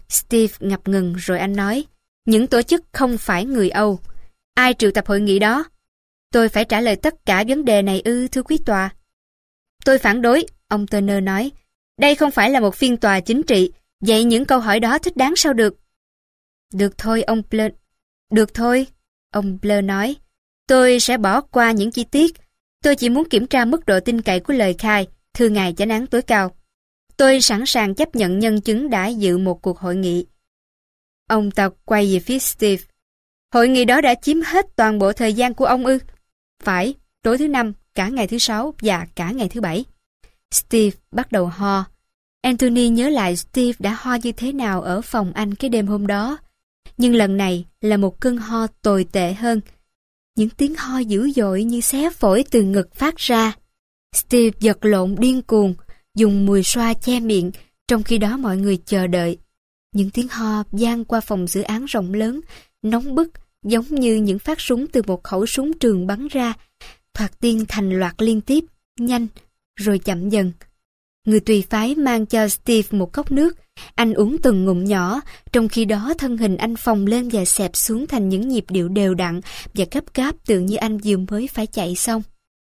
Steve ngập ngừng rồi anh nói, những tổ chức không phải người Âu. Ai triệu tập hội nghị đó? Tôi phải trả lời tất cả vấn đề này ư, thưa quý tòa? Tôi phản đối, ông Turner nói. Đây không phải là một phiên tòa chính trị, vậy những câu hỏi đó thích đáng sao được? Được thôi, ông Blair. Được thôi, ông Blair nói. Tôi sẽ bỏ qua những chi tiết. Tôi chỉ muốn kiểm tra mức độ tin cậy của lời khai, thưa ngài chánh án tối cao. Tôi sẵn sàng chấp nhận nhân chứng đã dự một cuộc hội nghị. Ông ta quay về phía Steve. Hội nghị đó đã chiếm hết toàn bộ thời gian của ông ư? Phải, tối thứ năm, cả ngày thứ sáu và cả ngày thứ bảy. Steve bắt đầu ho. Anthony nhớ lại Steve đã ho như thế nào ở phòng anh cái đêm hôm đó. Nhưng lần này là một cơn ho tồi tệ hơn. Những tiếng ho dữ dội như xé phổi từ ngực phát ra. Steve giật lộn điên cuồng, dùng mùi xoa che miệng, trong khi đó mọi người chờ đợi. Những tiếng ho vang qua phòng xử án rộng lớn, nóng bức, giống như những phát súng từ một khẩu súng trường bắn ra, thoạt tiên thành loạt liên tiếp, nhanh, rồi chậm dần. Người tùy phái mang cho Steve một cốc nước, anh uống từng ngụm nhỏ, trong khi đó thân hình anh phồng lên và xẹp xuống thành những nhịp điệu đều đặn và gấp gáp tưởng như anh vừa mới phải chạy xong.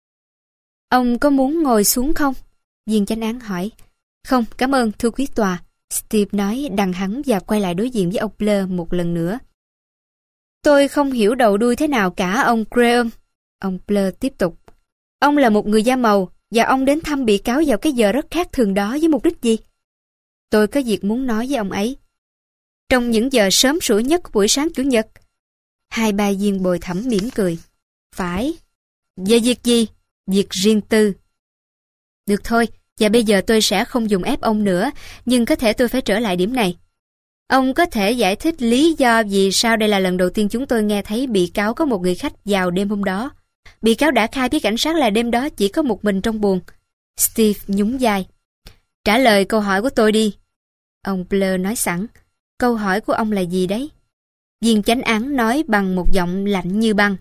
Ông có muốn ngồi xuống không? Viên chánh án hỏi. Không, cảm ơn, thưa quý tòa, Steve nói đằng hắn và quay lại đối diện với ông Blair một lần nữa. Tôi không hiểu đầu đuôi thế nào cả, ông Graham. Ông Blair tiếp tục. Ông là một người da màu, và ông đến thăm bị cáo vào cái giờ rất khác thường đó với mục đích gì? Tôi có việc muốn nói với ông ấy. Trong những giờ sớm sủa nhất của buổi sáng Chủ nhật. Hai ba viên bồi thẩm mỉm cười. Phải. Về việc gì? Việc riêng tư. Được thôi, và bây giờ tôi sẽ không dùng ép ông nữa, nhưng có thể tôi phải trở lại điểm này. Ông có thể giải thích lý do vì sao đây là lần đầu tiên chúng tôi nghe thấy bị cáo có một người khách vào đêm hôm đó. Bị cáo đã khai với cảnh sát là đêm đó chỉ có một mình trong buồng. Steve nhún vai. Trả lời câu hỏi của tôi đi. Ông Blair nói sẵn. Câu hỏi của ông là gì đấy? Viên chánh án nói bằng một giọng lạnh như băng.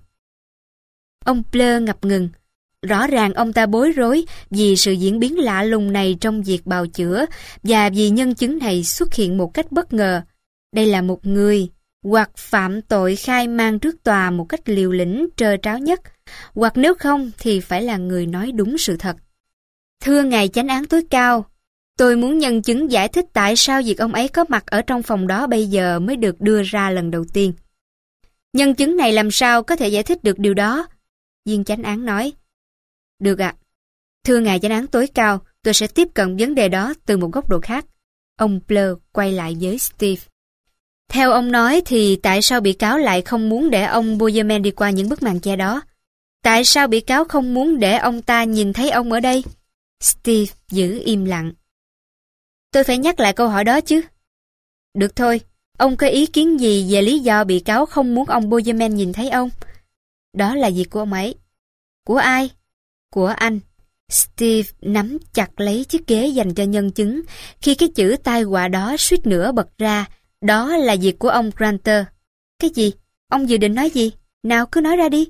Ông Blair ngập ngừng. Rõ ràng ông ta bối rối vì sự diễn biến lạ lùng này trong việc bào chữa và vì nhân chứng này xuất hiện một cách bất ngờ. Đây là một người hoặc phạm tội khai mang trước tòa một cách liều lĩnh trơ tráo nhất, hoặc nếu không thì phải là người nói đúng sự thật. Thưa ngài chánh án tối cao, tôi muốn nhân chứng giải thích tại sao việc ông ấy có mặt ở trong phòng đó bây giờ mới được đưa ra lần đầu tiên. Nhân chứng này làm sao có thể giải thích được điều đó? Viên chánh án nói. Được ạ. Thưa ngài chánh án tối cao, tôi sẽ tiếp cận vấn đề đó từ một góc độ khác. Ông Blair quay lại với Steve. Theo ông nói thì tại sao bị cáo lại không muốn để ông Boyerman đi qua những bức màn che đó? Tại sao bị cáo không muốn để ông ta nhìn thấy ông ở đây? Steve giữ im lặng. Tôi phải nhắc lại câu hỏi đó chứ. Được thôi, ông có ý kiến gì về lý do bị cáo không muốn ông Boyerman nhìn thấy ông? Đó là việc của ông ấy. Của ai? Của anh. Steve nắm chặt lấy chiếc ghế dành cho nhân chứng khi cái chữ tai họa đó suýt nữa bật ra. Đó là việc của ông Granter. Cái gì? Ông dự định nói gì? Nào cứ nói ra đi.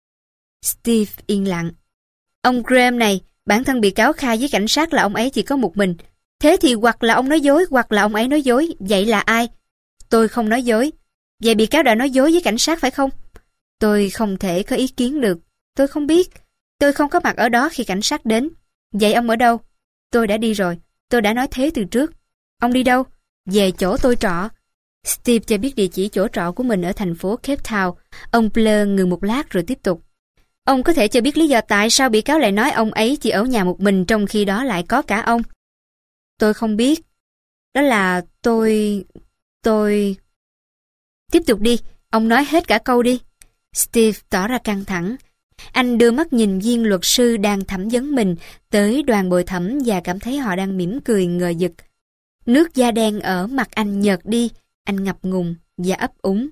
Steve yên lặng. Ông Graham này, bản thân bị cáo khai với cảnh sát là ông ấy chỉ có một mình. Thế thì hoặc là ông nói dối hoặc là ông ấy nói dối. Vậy là ai? Tôi không nói dối. Vậy bị cáo đã nói dối với cảnh sát phải không? Tôi không thể có ý kiến được. Tôi không biết. Tôi không có mặt ở đó khi cảnh sát đến. Vậy ông ở đâu? Tôi đã đi rồi. Tôi đã nói thế từ trước. Ông đi đâu? Về chỗ tôi trọ. Steve cho biết địa chỉ chỗ trọ của mình ở thành phố Cape Town. Ông Blair ngừng một lát rồi tiếp tục. Ông có thể cho biết lý do tại sao bị cáo lại nói ông ấy chỉ ở nhà một mình trong khi đó lại có cả ông? Tôi không biết. Đó là tôi... tôi... Tiếp tục đi, ông nói hết cả câu đi. Steve tỏ ra căng thẳng. Anh đưa mắt nhìn viên luật sư đang thẩm vấn mình tới đoàn bồi thẩm và cảm thấy họ đang mỉm cười ngờ vực. Nước da đen ở mặt anh nhợt đi, anh ngập ngùng và ấp úng.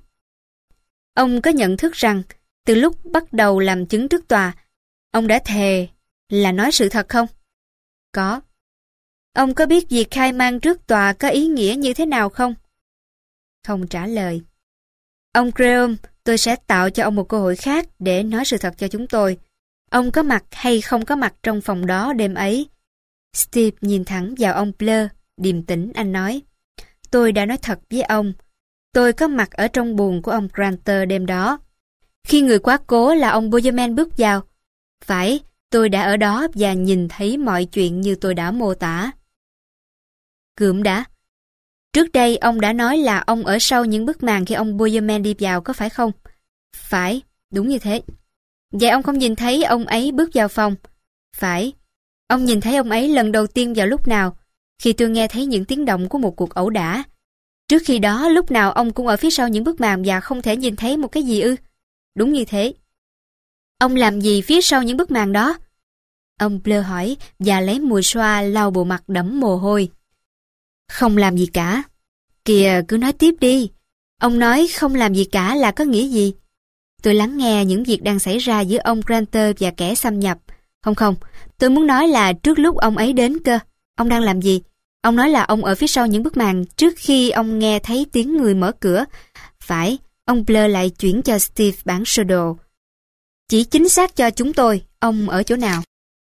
Ông có nhận thức rằng, từ lúc bắt đầu làm chứng trước tòa, ông đã thề là nói sự thật không? Có. Ông có biết việc khai man trước tòa có ý nghĩa như thế nào không? Không trả lời. Ông Graham, tôi sẽ tạo cho ông một cơ hội khác để nói sự thật cho chúng tôi. Ông có mặt hay không có mặt trong phòng đó đêm ấy? Steve nhìn thẳng vào ông Blair, điềm tĩnh anh nói. tôi đã nói thật với ông. Tôi có mặt ở trong buồng của ông Granter đêm đó. Khi người quá cố là ông Bowerman bước vào. Phải, tôi đã ở đó và nhìn thấy mọi chuyện như tôi đã mô tả. Cượm đã. Trước đây ông đã nói là ông ở sau những bức màn khi ông Bowerman đi vào, có phải không? Phải, đúng như thế. Vậy ông không nhìn thấy ông ấy bước vào phòng? Phải. Ông nhìn thấy ông ấy lần đầu tiên vào lúc nào? Khi tôi nghe thấy những tiếng động của một cuộc ẩu đả. Trước khi đó, lúc nào ông cũng ở phía sau những bức màn và không thể nhìn thấy một cái gì ư? Đúng như thế. Ông làm gì phía sau những bức màn đó? Ông Blair hỏi và lấy mùi xoa lau bộ mặt đẫm mồ hôi. Không làm gì cả. Kìa, cứ nói tiếp đi. Ông nói không làm gì cả là có nghĩa gì? Tôi lắng nghe những việc đang xảy ra giữa ông Granter và kẻ xâm nhập. Không không, tôi muốn nói là trước lúc ông ấy đến cơ. Ông đang làm gì? Ông nói là ông ở phía sau những bức màn trước khi ông nghe thấy tiếng người mở cửa. Phải, ông Blair lại chuyển cho Steve bản sơ đồ. Chỉ chính xác cho chúng tôi, ông ở chỗ nào?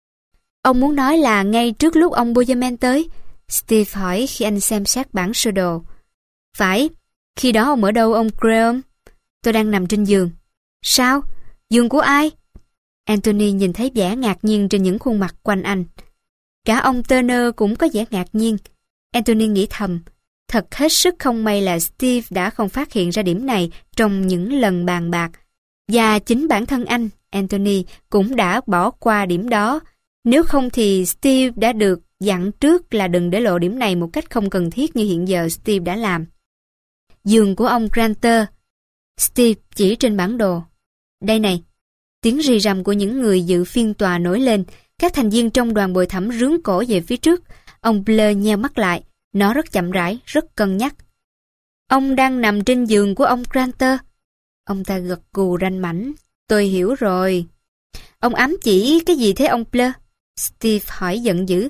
Ông muốn nói là ngay trước lúc ông Bowerman tới? Steve hỏi khi anh xem xét bản sơ đồ. Phải, khi đó ông ở đâu ông Graham? Tôi đang nằm trên giường. Sao? Giường của ai? Anthony nhìn thấy vẻ ngạc nhiên trên những khuôn mặt quanh anh. Cả ông Turner cũng có vẻ ngạc nhiên. Anthony nghĩ thầm, thật hết sức không may là Steve đã không phát hiện ra điểm này trong những lần bàn bạc. Và chính bản thân anh, Anthony, cũng đã bỏ qua điểm đó. Nếu không thì Steve đã được dặn trước là đừng để lộ điểm này một cách không cần thiết như hiện giờ Steve đã làm. Giường của ông Granter. Steve chỉ trên bản đồ. Đây này. Tiếng rì rầm của những người dự phiên tòa nổi lên. Các thành viên trong đoàn bồi thẩm rướn cổ về phía trước. Ông Blair nheo mắt lại. Nó rất chậm rãi, rất cân nhắc. Ông đang nằm trên giường của ông Granter. Ông ta gật gù ranh mãnh. Tôi hiểu rồi. Ông ám chỉ cái gì thế ông Blair? Steve hỏi giận dữ.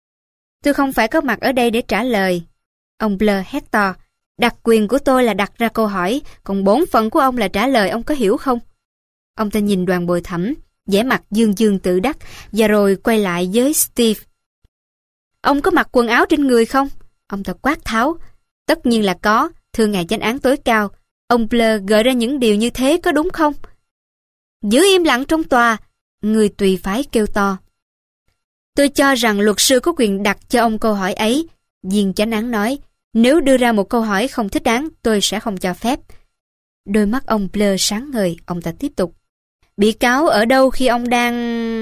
Tôi không phải có mặt ở đây để trả lời. Ông Blair hét to. Đặc quyền của tôi là đặt ra câu hỏi, còn bổn phận của ông là trả lời, ông có hiểu không? Ông ta nhìn đoàn bồi thẩm, vẻ mặt dương dương tự đắc, và rồi quay lại với Steve. Ông có mặc quần áo trên người không? Ông ta quát tháo. Tất nhiên là có, thưa ngài chánh án tối cao. Ông Blair gợi ra những điều như thế có đúng không? Giữ im lặng trong tòa, người tùy phái kêu to. Tôi cho rằng luật sư có quyền đặt cho ông câu hỏi ấy. Viên chánh án nói, nếu đưa ra một câu hỏi không thích đáng, tôi sẽ không cho phép. Đôi mắt ông Blair sáng ngời, ông ta tiếp tục. Bị cáo ở đâu khi ông đang...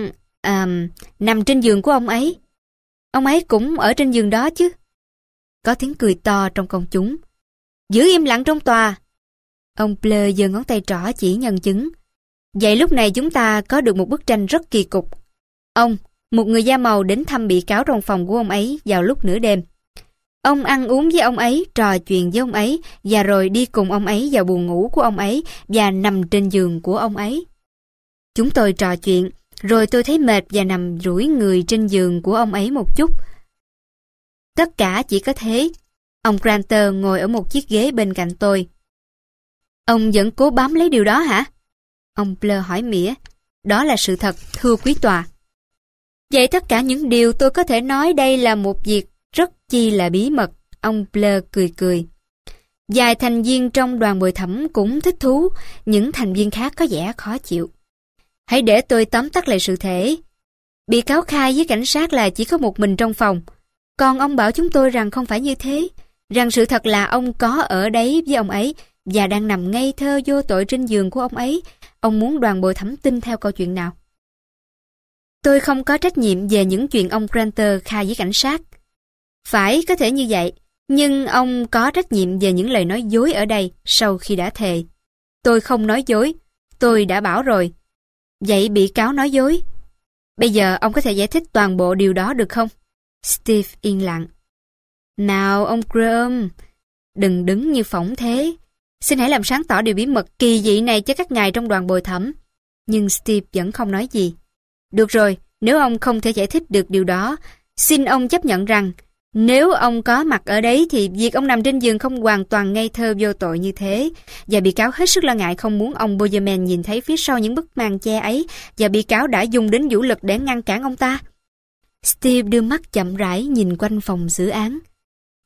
À, nằm trên giường của ông ấy? Ông ấy cũng ở trên giường đó chứ? Có tiếng cười to trong công chúng. Giữ im lặng trong tòa. Ông Blair giơ ngón tay trỏ chỉ nhân chứng. Vậy lúc này chúng ta có được một bức tranh rất kỳ cục. Ông, một người da màu đến thăm bị cáo trong phòng của ông ấy vào lúc nửa đêm. Ông ăn uống với ông ấy, trò chuyện với ông ấy, và rồi đi cùng ông ấy vào buồng ngủ của ông ấy và nằm trên giường của ông ấy. Chúng tôi trò chuyện, rồi tôi thấy mệt và nằm duỗi người trên giường của ông ấy một chút. Tất cả chỉ có thế. Ông Granter ngồi ở một chiếc ghế bên cạnh tôi. Ông vẫn cố bám lấy điều đó hả? Ông Blair hỏi mỉa. Đó là sự thật, thưa quý tòa. Vậy tất cả những điều tôi có thể nói đây là một việc rất chi là bí mật. Ông Blair cười cười. Vài thành viên trong đoàn bồi thẩm cũng thích thú, những thành viên khác có vẻ khó chịu. Hãy để tôi tóm tắt lại sự thể. Bị cáo khai với cảnh sát là chỉ có một mình trong phòng. Còn ông bảo chúng tôi rằng không phải như thế, rằng sự thật là ông có ở đấy với ông ấy và đang nằm ngây thơ vô tội trên giường của ông ấy. Ông muốn đoàn bồi thẩm tin theo câu chuyện nào? Tôi không có trách nhiệm về những chuyện ông Granter khai với cảnh sát. Phải có thể như vậy, nhưng ông có trách nhiệm về những lời nói dối ở đây sau khi đã thề. Tôi không nói dối, tôi đã bảo rồi. Vậy bị cáo nói dối. Bây giờ ông có thể giải thích toàn bộ điều đó được không? Steve yên lặng. Nào ông Graham, đừng đứng như phỏng thế. Xin hãy làm sáng tỏ điều bí mật kỳ dị này cho các ngài trong đoàn bồi thẩm. Nhưng Steve vẫn không nói gì. Được rồi, nếu ông không thể giải thích được điều đó, xin ông chấp nhận rằng nếu ông có mặt ở đấy thì việc ông nằm trên giường không hoàn toàn ngây thơ vô tội như thế. Và bị cáo hết sức lo ngại không muốn ông Bowerman nhìn thấy phía sau những bức màn che ấy, và bị cáo đã dùng đến vũ lực để ngăn cản ông ta. Steve đưa mắt chậm rãi nhìn quanh phòng xử án.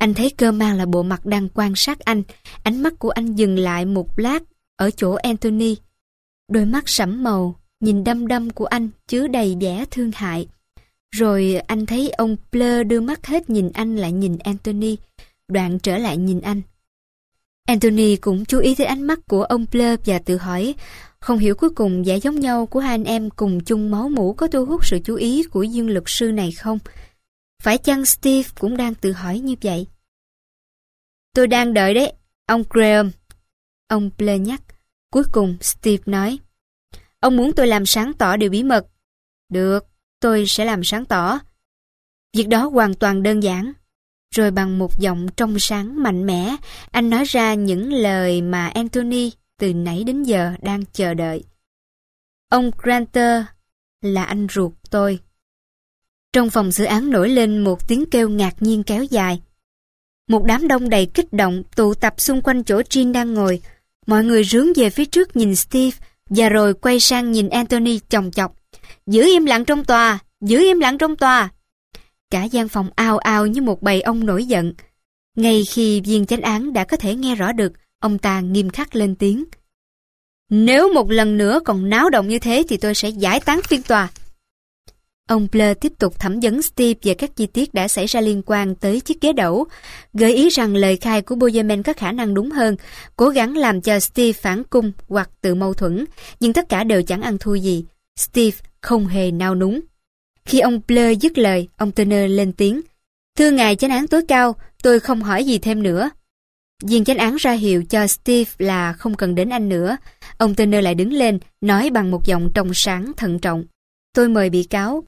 Anh thấy cơ mang là bộ mặt đang quan sát anh. Ánh mắt của anh dừng lại một lát ở chỗ Anthony. Đôi mắt sẫm màu, nhìn đăm đăm của anh chứa đầy vẻ thương hại. Rồi anh thấy ông Blair đưa mắt hết nhìn anh lại nhìn Anthony, đoạn trở lại nhìn anh. Anthony cũng chú ý tới ánh mắt của ông Blair và tự hỏi, không hiểu cuối cùng vẻ giống nhau của hai anh em cùng chung máu mủ có thu hút sự chú ý của Dương luật sư này không? Phải chăng Steve cũng đang tự hỏi như vậy? Tôi đang đợi đấy, ông Graham. Ông Blair nhắc. Cuối cùng Steve nói, ông muốn tôi làm sáng tỏ điều bí mật. Được, tôi sẽ làm sáng tỏ. Việc đó hoàn toàn đơn giản. Rồi bằng một giọng trong sáng mạnh mẽ, anh nói ra những lời mà Anthony từ nãy đến giờ đang chờ đợi. Ông Granter là anh ruột tôi. Trong phòng xử án nổi lên một tiếng kêu ngạc nhiên kéo dài. Một đám đông đầy kích động tụ tập xung quanh chỗ Jean đang ngồi. Mọi người rướn về phía trước nhìn Steve và rồi quay sang nhìn Anthony chòng chọc. Giữ im lặng trong tòa, giữ im lặng trong tòa. Cả gian phòng ào ào như một bầy ong nổi giận. Ngay khi viên chánh án đã có thể nghe rõ được, ông ta nghiêm khắc lên tiếng. Nếu một lần nữa còn náo động như thế thì tôi sẽ giải tán phiên tòa. Ông Blair tiếp tục thẩm vấn Steve về các chi tiết đã xảy ra liên quan tới chiếc ghế đẩu, gợi ý rằng lời khai của Bozeman có khả năng đúng hơn, cố gắng làm cho Steve phản cung hoặc tự mâu thuẫn, nhưng tất cả đều chẳng ăn thua gì. Steve không hề nao núng. Khi ông Blair dứt lời, ông Turner lên tiếng. Thưa ngài chánh án tối cao, tôi không hỏi gì thêm nữa. Viên chánh án ra hiệu cho Steve là không cần đến anh nữa. Ông Turner lại đứng lên, nói bằng một giọng trong sáng thận trọng. Tôi mời bị cáo.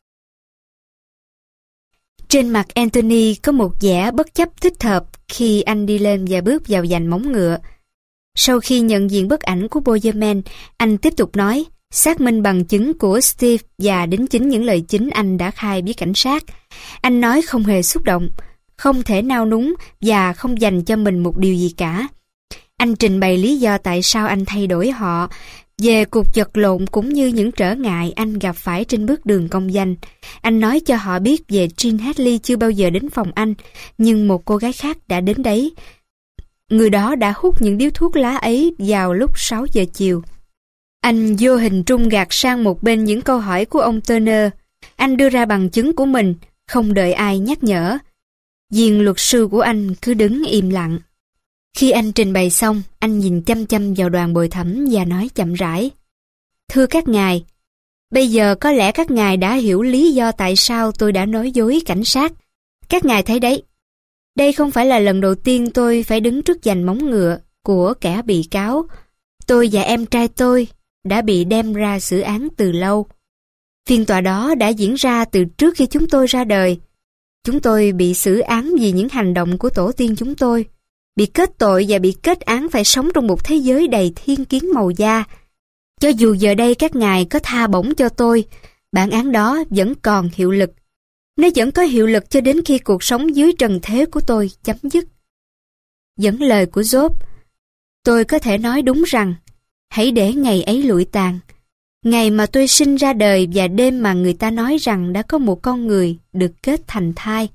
Trên mặt Anthony có một vẻ bất chấp thích hợp khi anh đi lên và bước vào giành móng ngựa. Sau khi nhận diện bức ảnh của Bozeman, anh tiếp tục nói, xác minh bằng chứng của Steve và đính chính những lời chính anh đã khai với cảnh sát. Anh nói không hề xúc động, không thể nao núng và không dành cho mình một điều gì cả. Anh trình bày lý do tại sao anh thay đổi họ, về cuộc vật lộn cũng như những trở ngại anh gặp phải trên bước đường công danh. Anh nói cho họ biết về Jean Hadley chưa bao giờ đến phòng anh, nhưng một cô gái khác đã đến đấy. Người đó đã hút những điếu thuốc lá ấy vào lúc sáu giờ chiều. Anh vô hình trung gạt sang một bên những câu hỏi của ông Turner. Anh đưa ra bằng chứng của mình, không đợi ai nhắc nhở. Viên luật sư của anh cứ đứng im lặng. Khi anh trình bày xong, anh nhìn chăm chăm vào đoàn bồi thẩm và nói chậm rãi. Thưa các ngài, bây giờ có lẽ các ngài đã hiểu lý do tại sao tôi đã nói dối cảnh sát. Các ngài thấy đấy, đây không phải là lần đầu tiên tôi phải đứng trước giành móng ngựa của kẻ bị cáo. Tôi và em trai tôi đã bị đem ra xử án từ lâu. Phiên tòa đó đã diễn ra từ trước khi chúng tôi ra đời. Chúng tôi bị xử án vì những hành động của tổ tiên chúng tôi, bị kết tội và bị kết án phải sống trong một thế giới đầy thiên kiến màu da. Cho dù giờ đây các ngài có tha bổng cho tôi, bản án đó vẫn còn hiệu lực. Nó vẫn có hiệu lực cho đến khi cuộc sống dưới trần thế của tôi chấm dứt. Dẫn lời của Job, tôi có thể nói đúng rằng, hãy để ngày ấy lụi tàn, ngày mà tôi sinh ra đời và đêm mà người ta nói rằng đã có một con người được kết thành thai.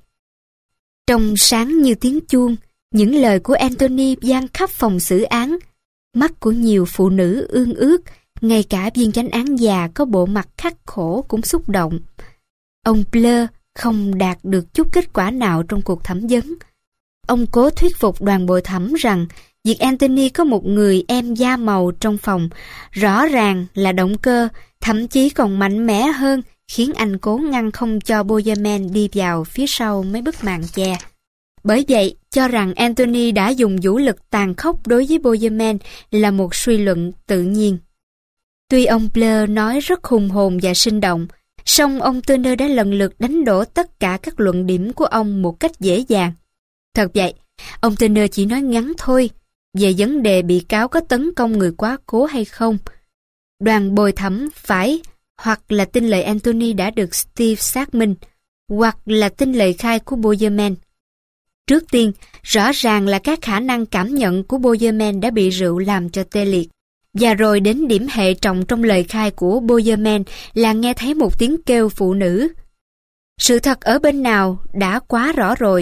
Trong sáng như tiếng chuông, những lời của Anthony vang khắp phòng xử án. Mắt của nhiều phụ nữ ương ước, ngay cả viên chánh án già có bộ mặt khắc khổ cũng xúc động. Ông Blair không đạt được chút kết quả nào trong cuộc thẩm vấn. Ông cố thuyết phục đoàn bồi thẩm rằng việc Anthony có một người em da màu trong phòng rõ ràng là động cơ, thậm chí còn mạnh mẽ hơn, khiến anh cố ngăn không cho Bozeman đi vào phía sau mấy bức màn che. Bởi vậy, cho rằng Anthony đã dùng vũ lực tàn khốc đối với Bozeman là một suy luận tự nhiên. Tuy ông Blair nói rất hùng hồn và sinh động, song ông Turner đã lần lượt đánh đổ tất cả các luận điểm của ông một cách dễ dàng. Thật vậy, ông Turner chỉ nói ngắn thôi về vấn đề bị cáo có tấn công người quá cố hay không. Đoàn bồi thẩm phải hoặc là tin lời Anthony đã được Steve xác minh, hoặc là tin lời khai của Bozeman. Trước tiên, rõ ràng là các khả năng cảm nhận của Bozeman đã bị rượu làm cho tê liệt. Và rồi đến điểm hệ trọng trong lời khai của Bozeman là nghe thấy một tiếng kêu phụ nữ. Sự thật ở bên nào đã quá rõ rồi.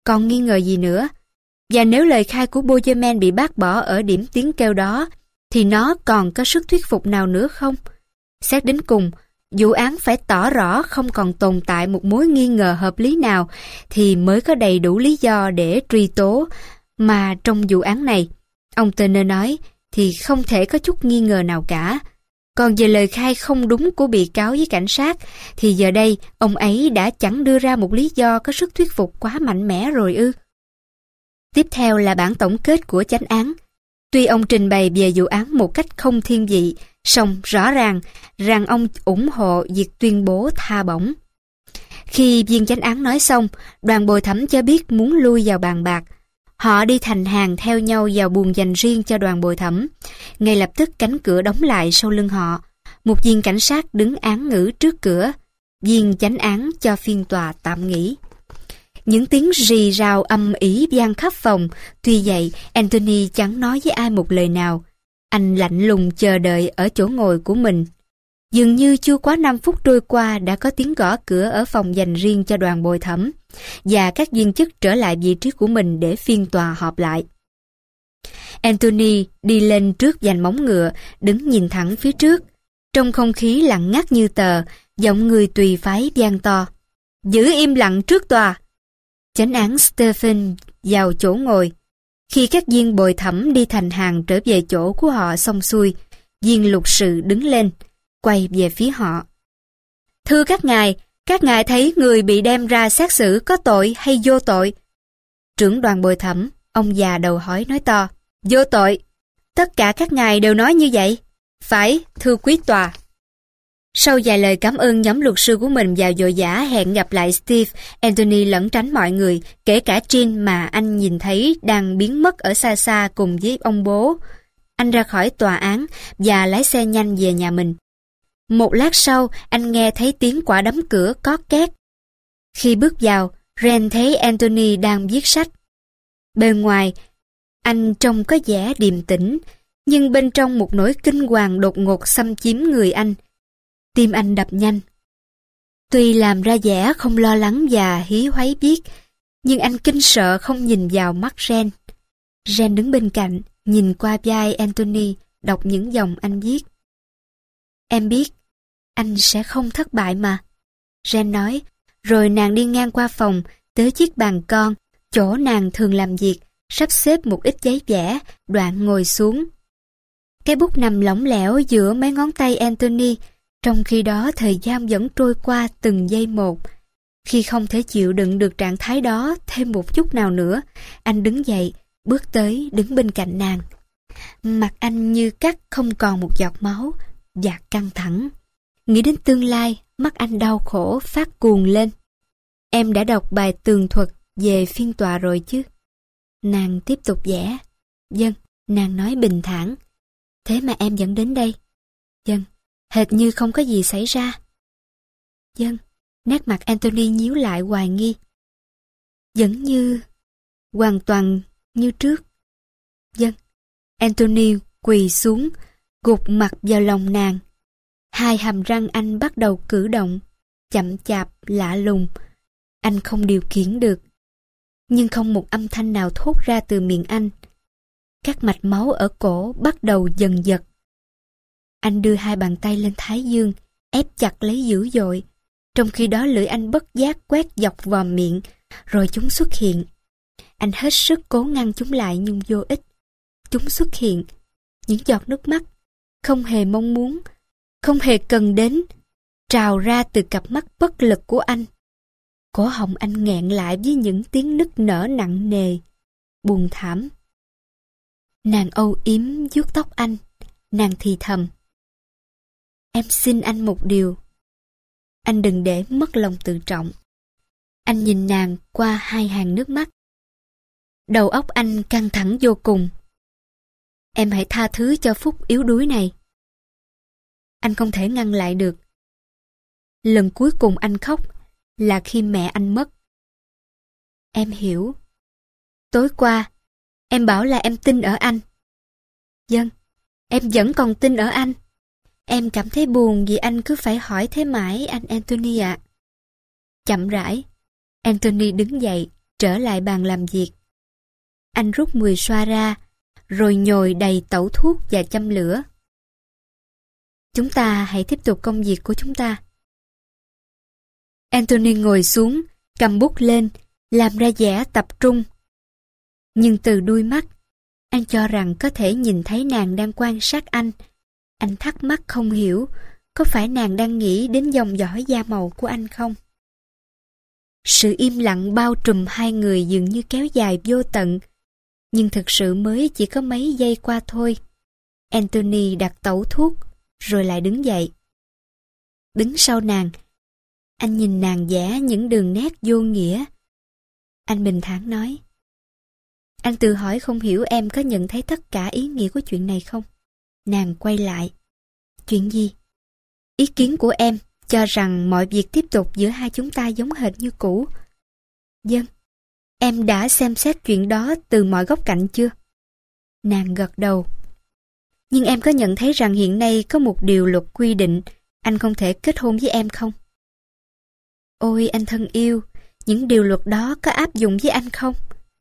Còn nghi ngờ gì nữa? Và nếu lời khai của Bozeman bị bác bỏ ở điểm tiếng kêu đó, thì nó còn có sức thuyết phục nào nữa không? Xét đến cùng, vụ án phải tỏ rõ không còn tồn tại một mối nghi ngờ hợp lý nào thì mới có đầy đủ lý do để truy tố. Mà trong vụ án này, ông Turner nói, thì không thể có chút nghi ngờ nào cả. Còn về lời khai không đúng của bị cáo với cảnh sát, thì giờ đây ông ấy đã chẳng đưa ra một lý do có sức thuyết phục quá mạnh mẽ rồi ư. Tiếp theo là bản tổng kết của chánh án. Tuy ông trình bày về vụ án một cách không thiên vị, song rõ ràng rằng ông ủng hộ việc tuyên bố tha bổng. Khi viên chánh án nói xong, đoàn bồi thẩm cho biết muốn lui vào bàn bạc. Họ đi thành hàng theo nhau vào buồng dành riêng cho đoàn bồi thẩm. Ngay lập tức cánh cửa đóng lại sau lưng họ. Một viên cảnh sát đứng án ngữ trước cửa. Viên chánh án cho phiên tòa tạm nghỉ. Những tiếng rì rào âm ỉ vang khắp phòng. Tuy vậy, Anthony chẳng nói với ai một lời nào. Anh lạnh lùng chờ đợi ở chỗ ngồi của mình. Dường như chưa quá năm phút trôi qua đã có tiếng gõ cửa ở phòng dành riêng cho đoàn bồi thẩm, và các viên chức trở lại vị trí của mình để phiên tòa họp lại. Anthony đi lên trước vành móng ngựa, đứng nhìn thẳng phía trước. Trong không khí lặng ngắt như tờ, giọng người tùy phái vang to. Giữ im lặng trước tòa. Chánh án Stephen vào chỗ ngồi. Khi các viên bồi thẩm đi thành hàng trở về chỗ của họ xong xuôi, viên luật sự đứng lên, quay về phía họ. Thưa các ngài, các ngài thấy người bị đem ra xét xử có tội hay vô tội? Trưởng đoàn bồi thẩm, ông già đầu hói nói to. Vô tội. Tất cả các ngài đều nói như vậy. Phải, thưa quý tòa. Sau vài lời cảm ơn nhóm luật sư của mình và vội vã hẹn gặp lại Steve, Anthony lẩn tránh mọi người, kể cả Jean mà anh nhìn thấy đang biến mất ở xa xa cùng với ông bố. Anh ra khỏi tòa án và lái xe nhanh về nhà mình. Một lát sau, anh nghe thấy tiếng quả đấm cửa cót két. Khi bước vào, Ren thấy Anthony đang viết sách. Bên ngoài, anh trông có vẻ điềm tĩnh, nhưng bên trong một nỗi kinh hoàng đột ngột xâm chiếm người anh. Tim anh đập nhanh. Tuy làm ra vẻ không lo lắng và hí hoáy viết, nhưng anh kinh sợ không nhìn vào mắt Ren. Ren đứng bên cạnh, nhìn qua vai Anthony, đọc những dòng anh viết. Em biết, anh sẽ không thất bại mà. Ren nói, rồi nàng đi ngang qua phòng, tới chiếc bàn con, chỗ nàng thường làm việc, sắp xếp một ít giấy vẽ, đoạn ngồi xuống. Cái bút nằm lỏng lẻo giữa mấy ngón tay Anthony, trong khi đó thời gian vẫn trôi qua từng giây một. Khi không thể chịu đựng được trạng thái đó thêm một chút nào nữa, anh đứng dậy, bước tới đứng bên cạnh nàng. Mặt anh như cắt không còn một giọt máu, và căng thẳng. Nghĩ đến tương lai, mắt anh đau khổ phát cuồng lên. Em đã đọc bài tường thuật về phiên tòa rồi chứ? Nàng tiếp tục vẽ. Vâng, nàng nói bình thản. Thế mà em vẫn đến đây? Vâng, hệt như không có gì xảy ra. Vâng, nét mặt Anthony nhíu lại hoài nghi. Vẫn như... hoàn toàn như trước. Vâng, Anthony quỳ xuống, gục mặt vào lòng nàng. Hai hàm răng anh bắt đầu cử động, chậm chạp, lạ lùng. Anh không điều khiển được. Nhưng không một âm thanh nào thốt ra từ miệng anh. Các mạch máu ở cổ bắt đầu dần dật. Anh đưa hai bàn tay lên thái dương, ép chặt lấy dữ dội. Trong khi đó lưỡi anh bất giác quét dọc vào miệng, rồi chúng xuất hiện. Anh hết sức cố ngăn chúng lại nhưng vô ích. Chúng xuất hiện, những giọt nước mắt, không hề mong muốn, không hề cần đến, trào ra từ cặp mắt bất lực của anh. Cổ họng anh nghẹn lại với những tiếng nức nở nặng nề, buồn thảm. Nàng âu yếm vuốt tóc anh, nàng thì thầm. Em xin anh một điều. Anh đừng để mất lòng tự trọng. Anh nhìn nàng qua hai hàng nước mắt. Đầu óc anh căng thẳng vô cùng. Em hãy tha thứ cho phút yếu đuối này. Anh không thể ngăn lại được. Lần cuối cùng anh khóc là khi mẹ anh mất. Em hiểu. Tối qua, em bảo là em tin ở anh. Vâng, em vẫn còn tin ở anh. Em cảm thấy buồn vì anh cứ phải hỏi thế mãi anh Anthony ạ. À. Chậm rãi, Anthony đứng dậy, trở lại bàn làm việc. Anh rút mười xoa ra, rồi nhồi đầy tẩu thuốc và châm lửa. Chúng ta hãy tiếp tục công việc của chúng ta. Anthony ngồi xuống, cầm bút lên, làm ra vẻ tập trung. Nhưng từ đuôi mắt, anh cho rằng có thể nhìn thấy nàng đang quan sát anh. Anh thắc mắc không hiểu, có phải nàng đang nghĩ đến dòng dõi da màu của anh không? Sự im lặng bao trùm hai người dường như kéo dài vô tận, nhưng thực sự mới chỉ có mấy giây qua thôi. Anthony đặt tẩu thuốc, rồi lại đứng dậy. Đứng sau nàng, anh nhìn nàng vẽ những đường nét vô nghĩa. Anh bình thản nói: Anh tự hỏi không hiểu em có nhận thấy tất cả ý nghĩa của chuyện này không? Nàng quay lại: Chuyện gì? Ý kiến của em cho rằng mọi việc tiếp tục giữa hai chúng ta giống hệt như cũ. Vâng. Em đã xem xét chuyện đó từ mọi góc cạnh chưa? Nàng gật đầu. Nhưng em có nhận thấy rằng hiện nay có một điều luật quy định anh không thể kết hôn với em không? Ôi anh thân yêu, những điều luật đó có áp dụng với anh không?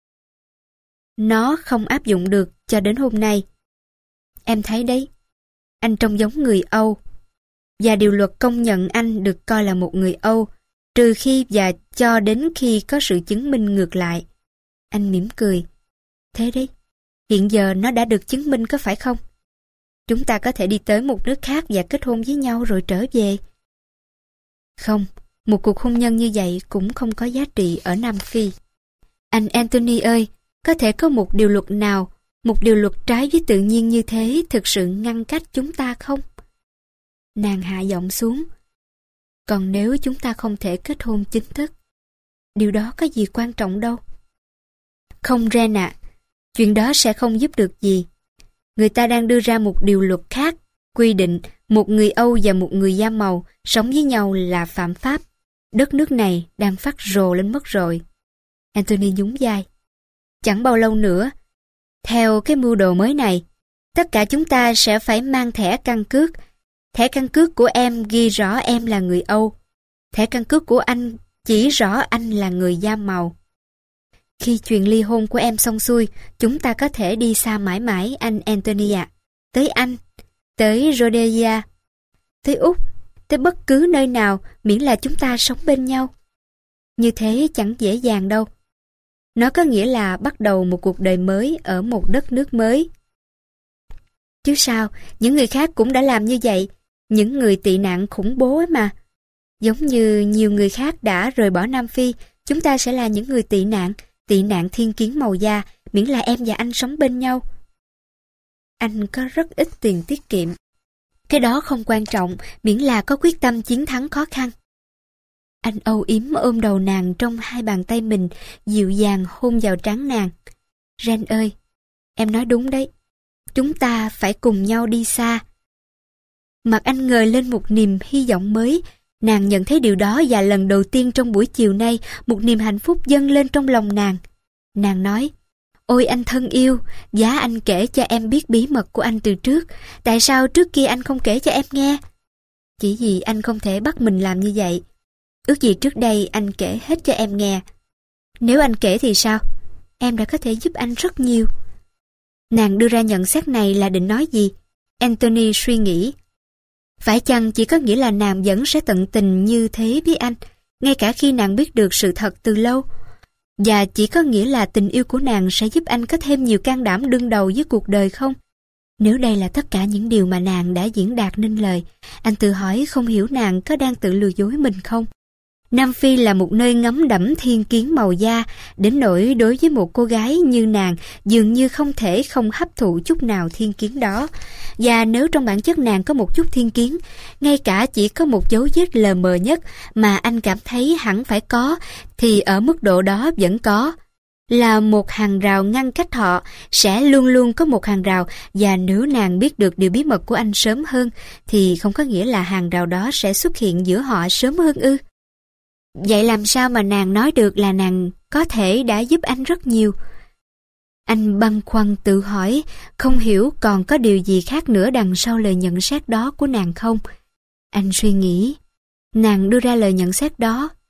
Nó không áp dụng được cho đến hôm nay. Em thấy đấy, anh trông giống người Âu, và điều luật công nhận anh được coi là một người Âu, trừ khi và cho đến khi có sự chứng minh ngược lại. Anh mỉm cười. Thế đấy, hiện giờ nó đã được chứng minh có phải không? Chúng ta có thể đi tới một nước khác và kết hôn với nhau rồi trở về. Không, một cuộc hôn nhân như vậy cũng không có giá trị ở Nam Phi. Anh Anthony ơi, có thể có một điều luật nào, một điều luật trái với tự nhiên như thế thực sự ngăn cách chúng ta không? Nàng hạ giọng xuống. Còn nếu chúng ta không thể kết hôn chính thức, điều đó có gì quan trọng đâu. Không Ren ạ, chuyện đó sẽ không giúp được gì. Người ta đang đưa ra một điều luật khác, quy định một người Âu và một người da màu sống với nhau là phạm pháp. Đất nước này đang phát rồ lên mất rồi. Anthony nhún vai. Chẳng bao lâu nữa, theo cái mưu đồ mới này, tất cả chúng ta sẽ phải mang thẻ căn cước. Thẻ căn cước của em ghi rõ em là người Âu. Thẻ căn cước của anh chỉ rõ anh là người da màu. Khi chuyện ly hôn của em xong xuôi, chúng ta có thể đi xa mãi mãi anh Anthony ạ. Tới Anh, tới Rhodesia, tới Úc, tới bất cứ nơi nào miễn là chúng ta sống bên nhau. Như thế chẳng dễ dàng đâu. Nó có nghĩa là bắt đầu một cuộc đời mới ở một đất nước mới. Chứ sao, những người khác cũng đã làm như vậy. Những người tị nạn khủng bố ấy mà. Giống như nhiều người khác đã rời bỏ Nam Phi, chúng ta sẽ là những người tị nạn, tị nạn thiên kiến màu da, miễn là em và anh sống bên nhau. Anh có rất ít tiền tiết kiệm. Cái đó không quan trọng, miễn là có quyết tâm chiến thắng khó khăn. Anh âu yếm ôm đầu nàng trong hai bàn tay mình, dịu dàng hôn vào trán nàng. Ren ơi, em nói đúng đấy. Chúng ta phải cùng nhau đi xa. Mặt anh ngời lên một niềm hy vọng mới. Nàng nhận thấy điều đó và lần đầu tiên trong buổi chiều nay, một niềm hạnh phúc dâng lên trong lòng nàng. Nàng nói, ôi anh thân yêu, giá anh kể cho em biết bí mật của anh từ trước. Tại sao trước kia anh không kể cho em nghe? Chỉ vì anh không thể bắt mình làm như vậy. Ước gì trước đây anh kể hết cho em nghe. Nếu anh kể thì sao? Em đã có thể giúp anh rất nhiều. Nàng đưa ra nhận xét này là định nói gì? Anthony suy nghĩ. Phải chăng chỉ có nghĩa là nàng vẫn sẽ tận tình như thế với anh, ngay cả khi nàng biết được sự thật từ lâu? Và chỉ có nghĩa là tình yêu của nàng sẽ giúp anh có thêm nhiều can đảm đương đầu với cuộc đời không? Nếu đây là tất cả những điều mà nàng đã diễn đạt nên lời, anh tự hỏi không hiểu nàng có đang tự lừa dối mình không? Nam Phi là một nơi ngấm đẫm thiên kiến màu da, đến nỗi đối với một cô gái như nàng dường như không thể không hấp thụ chút nào thiên kiến đó. Và nếu trong bản chất nàng có một chút thiên kiến, ngay cả chỉ có một dấu vết lờ mờ nhất mà anh cảm thấy hẳn phải có, thì ở mức độ đó vẫn có. Là một hàng rào ngăn cách họ, sẽ luôn luôn có một hàng rào, và nếu nàng biết được điều bí mật của anh sớm hơn, thì không có nghĩa là hàng rào đó sẽ xuất hiện giữa họ sớm hơn ư? Vậy làm sao mà nàng nói được là nàng có thể đã giúp anh rất nhiều? Anh băn khoăn tự hỏi, không hiểu còn có điều gì khác nữa đằng sau lời nhận xét đó của nàng không? Anh suy nghĩ, nàng đưa ra lời nhận xét đó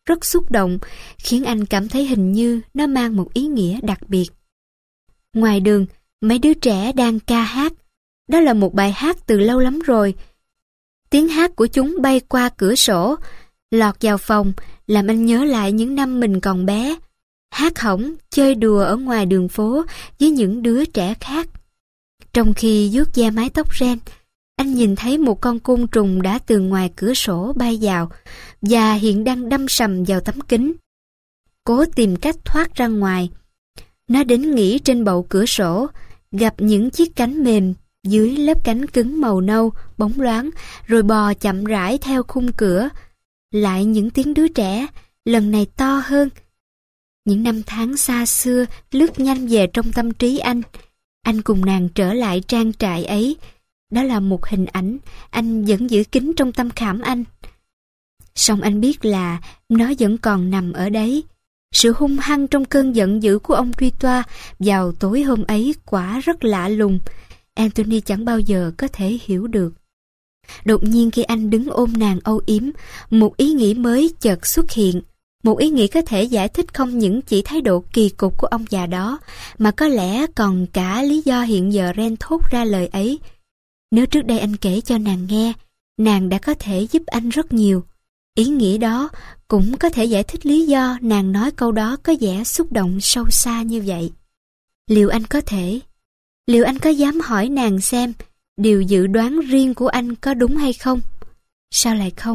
rất xúc động, khiến anh cảm thấy hình như nó mang một ý nghĩa đặc biệt. Ngoài đường, mấy đứa trẻ đang ca hát. Đó là một bài hát từ lâu lắm rồi. Tiếng hát của chúng bay qua cửa sổ, lọt vào phòng, làm anh nhớ lại những năm mình còn bé. Hát hỏng, chơi đùa ở ngoài đường phố với những đứa trẻ khác. Trong khi vuốt ve mái tóc ren, anh nhìn thấy một con côn trùng đã từ ngoài cửa sổ bay vào và hiện đang đâm sầm vào tấm kính, cố tìm cách thoát ra ngoài. Nó đến nghỉ trên bậu cửa sổ, gặp những chiếc cánh mềm dưới lớp cánh cứng màu nâu, bóng loáng, rồi bò chậm rãi theo khung cửa. Lại những tiếng đứa trẻ, lần này to hơn. Những năm tháng xa xưa lướt nhanh về trong tâm trí anh. Anh cùng nàng trở lại trang trại ấy. Đó là một hình ảnh anh vẫn giữ kín trong tâm khảm anh. Song anh biết là nó vẫn còn nằm ở đấy. Sự hung hăng trong cơn giận dữ của ông Truy Toa vào tối hôm ấy quả rất lạ lùng. Anthony chẳng bao giờ có thể hiểu được. Đột nhiên khi anh đứng ôm nàng âu yếm, một ý nghĩ mới chợt xuất hiện. Một ý nghĩ có thể giải thích không những chỉ thái độ kỳ cục của ông già đó, mà có lẽ còn cả lý do hiện giờ Ren thốt ra lời ấy. Nếu trước đây anh kể cho nàng nghe, nàng đã có thể giúp anh rất nhiều. Ý nghĩa đó cũng có thể giải thích lý do nàng nói câu đó có vẻ xúc động sâu xa như vậy. Liệu anh có thể? Liệu anh có dám hỏi nàng xem điều dự đoán riêng của anh có đúng hay không? Sao lại không?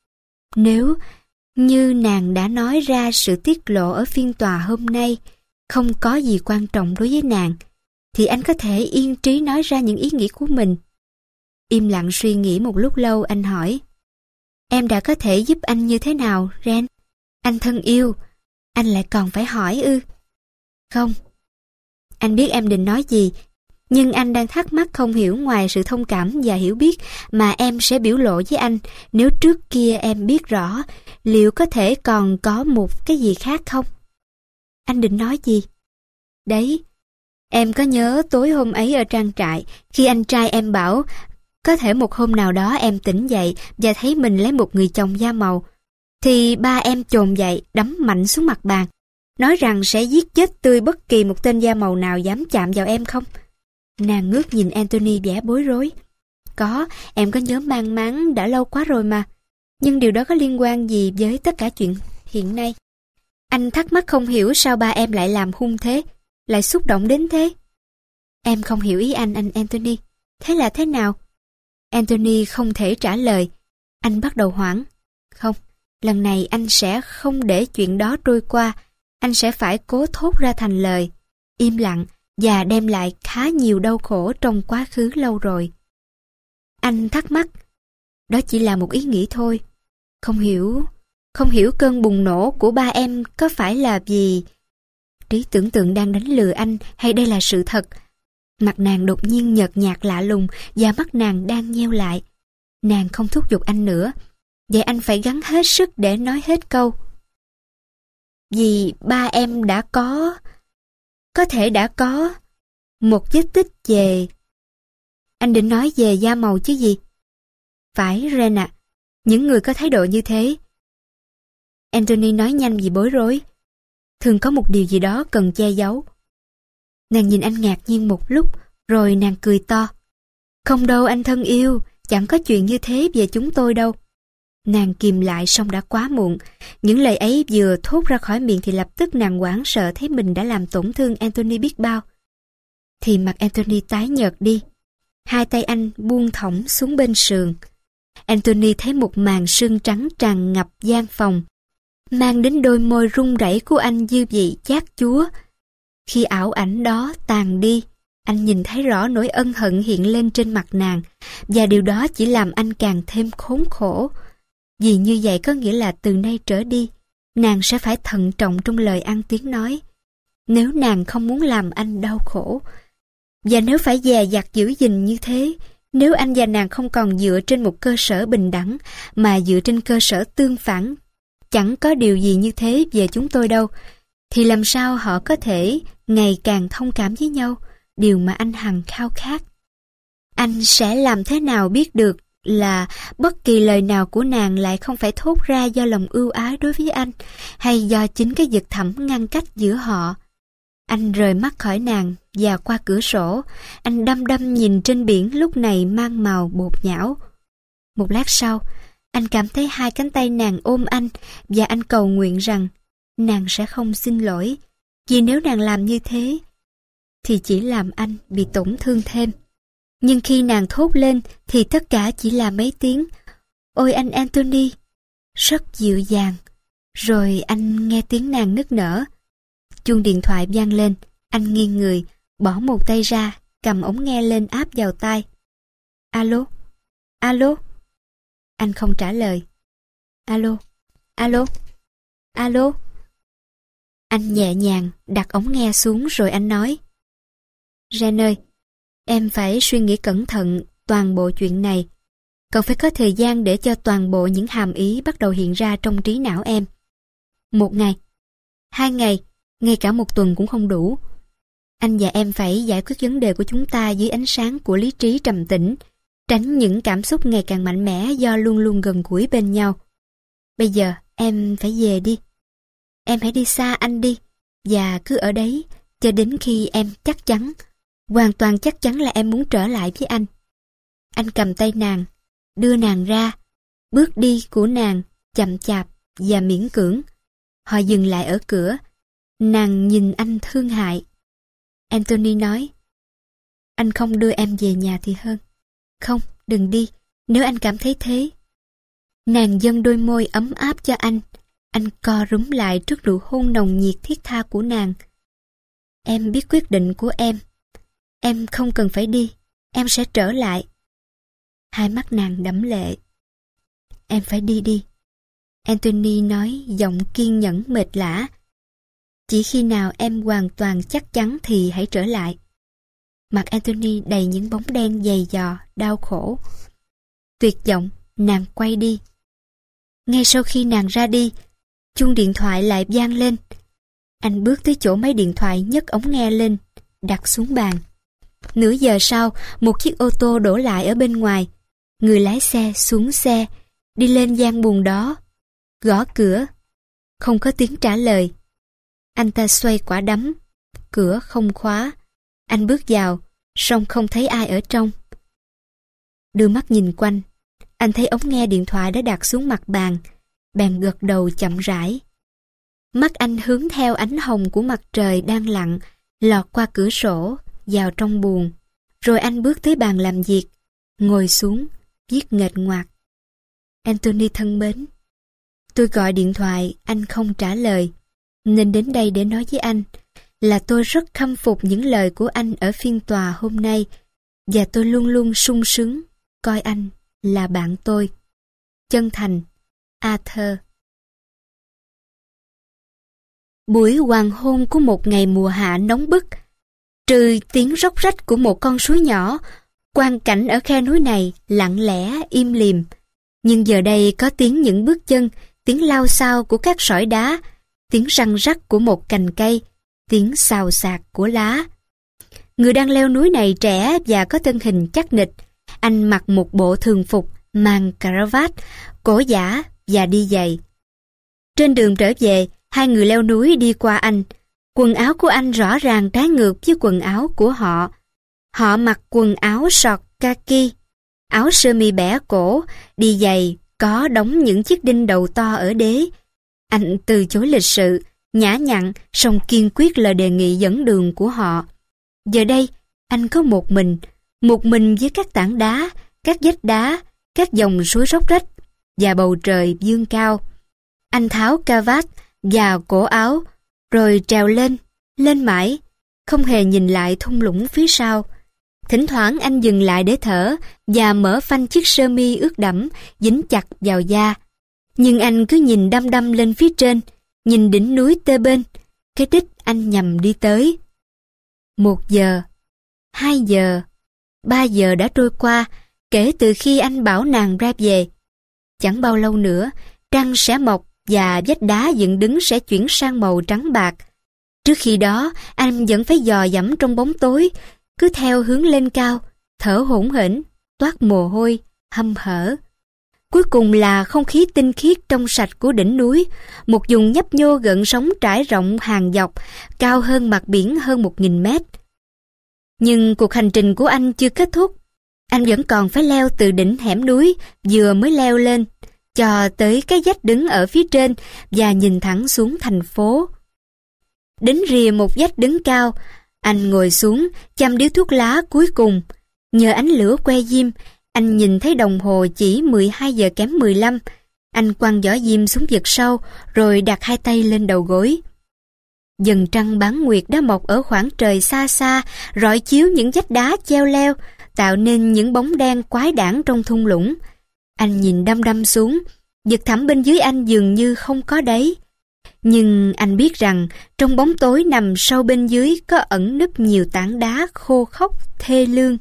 Nếu như nàng đã nói ra sự tiết lộ ở phiên tòa hôm nay không có gì quan trọng đối với nàng, thì anh có thể yên trí nói ra những ý nghĩ của mình. Im lặng suy nghĩ một lúc lâu, anh hỏi: Em đã có thể giúp anh như thế nào, Ren? Anh thân yêu, anh lại còn phải hỏi ư? Không. Anh biết em định nói gì, nhưng anh đang thắc mắc không hiểu ngoài sự thông cảm và hiểu biết mà em sẽ biểu lộ với anh. Nếu trước kia em biết rõ, liệu có thể còn có một cái gì khác không? Anh định nói gì? Đấy, em có nhớ tối hôm ấy ở trang trại, khi anh trai em bảo có thể một hôm nào đó em tỉnh dậy và thấy mình lấy một người chồng da màu, thì ba em chồm dậy đấm mạnh xuống mặt bàn, nói rằng sẽ giết chết tươi bất kỳ một tên da màu nào dám chạm vào em không? Nàng ngước nhìn Anthony vẻ bối rối. Có, em có nhớ mang máng, đã lâu quá rồi mà. Nhưng điều đó có liên quan gì với tất cả chuyện hiện nay? Anh thắc mắc không hiểu sao ba em lại làm hung thế, lại xúc động đến thế. Em không hiểu ý anh, anh Anthony. Thế là thế nào? Anthony không thể trả lời. Anh bắt đầu hoảng. Không, lần này anh sẽ không để chuyện đó trôi qua. Anh sẽ phải cố thốt ra thành lời, im lặng và đem lại khá nhiều đau khổ trong quá khứ lâu rồi. Anh thắc mắc, đó chỉ là một ý nghĩ thôi. Không hiểu, không hiểu cơn bùng nổ của ba em có phải là vì trí tưởng tượng đang đánh lừa anh hay đây là sự thật? Mặt nàng đột nhiên nhợt nhạt lạ lùng và mắt nàng đang nheo lại. Nàng không thúc giục anh nữa, vậy anh phải gắng hết sức để nói hết câu. Vì ba em đã có, có thể đã có một vết tích về... Anh định nói về da màu chứ gì? Phải, Ren ạ. Những người có thái độ như thế. Anthony nói nhanh vì bối rối. Thường có một điều gì đó cần che giấu. Nàng nhìn anh ngạc nhiên một lúc, rồi nàng cười to. Không đâu anh thân yêu, chẳng có chuyện như thế về chúng tôi đâu. Nàng kìm lại song đã quá muộn. Những lời ấy vừa thốt ra khỏi miệng thì lập tức nàng hoảng sợ thấy mình đã làm tổn thương Anthony biết bao. Thì mặt Anthony tái nhợt đi. Hai tay anh buông thõng xuống bên sườn. Anthony thấy một màn sương trắng tràn ngập gian phòng, mang đến đôi môi run rẩy của anh dư vị chát chúa. Khi ảo ảnh đó tàn đi, anh nhìn thấy rõ nỗi ân hận hiện lên trên mặt nàng, và điều đó chỉ làm anh càng thêm khốn khổ. Vì như vậy có nghĩa là từ nay trở đi, nàng sẽ phải thận trọng trong lời ăn tiếng nói. Nếu nàng không muốn làm anh đau khổ, và nếu phải dè dặt giữ gìn như thế, nếu anh và nàng không còn dựa trên một cơ sở bình đẳng, mà dựa trên cơ sở tương phản, chẳng có điều gì như thế về chúng tôi đâu, thì làm sao họ có thể ngày càng thông cảm với nhau, điều mà anh hằng khao khát. Anh sẽ làm thế nào biết được là bất kỳ lời nào của nàng lại không phải thốt ra do lòng ưu ái đối với anh, hay do chính cái vực thẳm ngăn cách giữa họ. Anh rời mắt khỏi nàng và qua cửa sổ, anh đăm đăm nhìn trên biển lúc này mang màu bột nhão. Một lát sau, anh cảm thấy hai cánh tay nàng ôm anh và anh cầu nguyện rằng nàng sẽ không xin lỗi, vì nếu nàng làm như thế thì chỉ làm anh bị tổn thương thêm. Nhưng khi nàng thốt lên thì tất cả chỉ là mấy tiếng "Ôi anh Anthony", rất dịu dàng. Rồi anh nghe tiếng nàng nức nở. Chuông điện thoại vang lên, anh nghiêng người, bỏ một tay ra, cầm ống nghe lên áp vào tai. "Alo? Alo?" Anh không trả lời. "Alo? Alo? Alo?" Anh nhẹ nhàng đặt ống nghe xuống rồi anh nói: "Ren ơi, em phải suy nghĩ cẩn thận toàn bộ chuyện này. Cần phải có thời gian để cho toàn bộ những hàm ý bắt đầu hiện ra trong trí não em. Một ngày, hai ngày, ngay cả một tuần cũng không đủ. Anh và em phải giải quyết vấn đề của chúng ta dưới ánh sáng của lý trí trầm tĩnh, tránh những cảm xúc ngày càng mạnh mẽ do luôn luôn gần gũi bên nhau. Bây giờ em phải về đi. Em hãy đi xa anh đi, và cứ ở đấy cho đến khi em chắc chắn, hoàn toàn chắc chắn là em muốn trở lại với anh." Anh cầm tay nàng, đưa nàng ra. Bước đi của nàng chậm chạp và miễn cưỡng. Họ dừng lại ở cửa. Nàng nhìn anh thương hại. Anthony nói: "Anh không đưa em về nhà thì hơn." "Không, đừng đi, nếu anh cảm thấy thế." Nàng dâng đôi môi ấm áp cho anh. Anh co rúm lại trước nụ hôn nồng nhiệt thiết tha của nàng. "Em biết quyết định của em. Em không cần phải đi, em sẽ trở lại." Hai mắt nàng đẫm lệ. "Em phải đi đi," Anthony nói giọng kiên nhẫn mệt lả. "Chỉ khi nào em hoàn toàn chắc chắn thì hãy trở lại." Mặt Anthony đầy những bóng đen dày dò, đau khổ. Tuyệt vọng, nàng quay đi. Ngay sau khi nàng ra đi, chuông điện thoại lại vang lên. Anh bước tới chỗ máy điện thoại, nhấc ống nghe lên, đặt xuống bàn. Nửa giờ sau, một chiếc ô tô đổ lại ở bên ngoài. Người lái xe xuống xe, đi lên gian buồng đó, gõ cửa. Không có tiếng trả lời. Anh ta xoay quả đấm, cửa không khóa. Anh bước vào, song không thấy ai ở trong. Đưa mắt nhìn quanh, anh thấy ống nghe điện thoại đã đặt xuống mặt bàn, bèn gật đầu chậm rãi. Mắt anh hướng theo ánh hồng của mặt trời đang lặn, lọt qua cửa sổ, vào trong buồng. Rồi anh bước tới bàn làm việc, ngồi xuống, viết nghệt ngoạc. "Anthony thân mến, tôi gọi điện thoại, anh không trả lời, nên đến đây để nói với anh là tôi rất khâm phục những lời của anh ở phiên tòa hôm nay, và tôi luôn luôn sung sướng coi anh là bạn tôi. Chân thành, Arthur." Buổi hoàng hôn của một ngày mùa hạ nóng bức, trừ tiếng róc rách của một con suối nhỏ, quang cảnh ở khe núi này lặng lẽ im lìm. Nhưng giờ đây có tiếng những bước chân, tiếng lao xao của các sỏi đá, tiếng răng rắc của một cành cây, tiếng xào xạc của lá. Người đang leo núi này trẻ và có thân hình chắc nịch. Anh mặc một bộ thường phục mang cà vạt, cổ giả và đi giày. Trên đường trở về, hai người leo núi đi qua anh. Quần áo của anh rõ ràng trái ngược với quần áo của họ. Họ mặc quần áo sọt kaki, áo sơ mi bẻ cổ, đi giày, có đóng những chiếc đinh đầu to ở đế. Anh từ chối lịch sự, nhã nhặn, song kiên quyết lời đề nghị dẫn đường của họ. Giờ đây, anh có một mình, một mình với các tảng đá, các vách đá, các dòng suối róc rách và bầu trời dương cao. Anh tháo cà vạt và cổ áo, rồi trèo lên, lên mãi, không hề nhìn lại thung lũng phía sau. Thỉnh thoảng anh dừng lại để thở và mở phanh chiếc sơ mi ướt đẫm, dính chặt vào da. Nhưng anh cứ nhìn đăm đăm lên phía trên, nhìn đỉnh núi tê bên, cái đích anh nhằm đi tới. Một giờ, hai giờ, ba giờ đã trôi qua kể từ khi anh bảo nàng ra về. Chẳng bao lâu nữa, trăng sẽ mọc và vách đá dựng đứng sẽ chuyển sang màu trắng bạc. Trước khi đó, anh vẫn phải dò dẫm trong bóng tối, cứ theo hướng lên cao, thở hổn hển, toát mồ hôi, hăm hở. Cuối cùng là không khí tinh khiết trong sạch của đỉnh núi, một vùng nhấp nhô gợn sóng trải rộng hàng dọc, cao hơn mặt biển hơn một nghìn mét. Nhưng cuộc hành trình của anh chưa kết thúc. Anh vẫn còn phải leo từ đỉnh hẻm núi vừa mới leo lên, cho tới cái vách đứng ở phía trên và nhìn thẳng xuống thành phố. Đến rìa một vách đứng cao, anh ngồi xuống, châm điếu thuốc lá cuối cùng. Nhờ ánh lửa que diêm, anh nhìn thấy đồng hồ chỉ mười hai giờ kém mười lăm. Anh quăng giỏ diêm xuống vực sâu, rồi đặt hai tay lên đầu gối. Dần trăng bán nguyệt đã mọc ở khoảng trời xa xa, rọi chiếu những vách đá treo leo, tạo nên những bóng đen quái đản trong thung lũng. Anh nhìn đăm đăm xuống, vực thẳm bên dưới anh dường như không có đáy. Nhưng anh biết rằng trong bóng tối nằm sâu bên dưới có ẩn núp nhiều tảng đá khô khốc thê lương.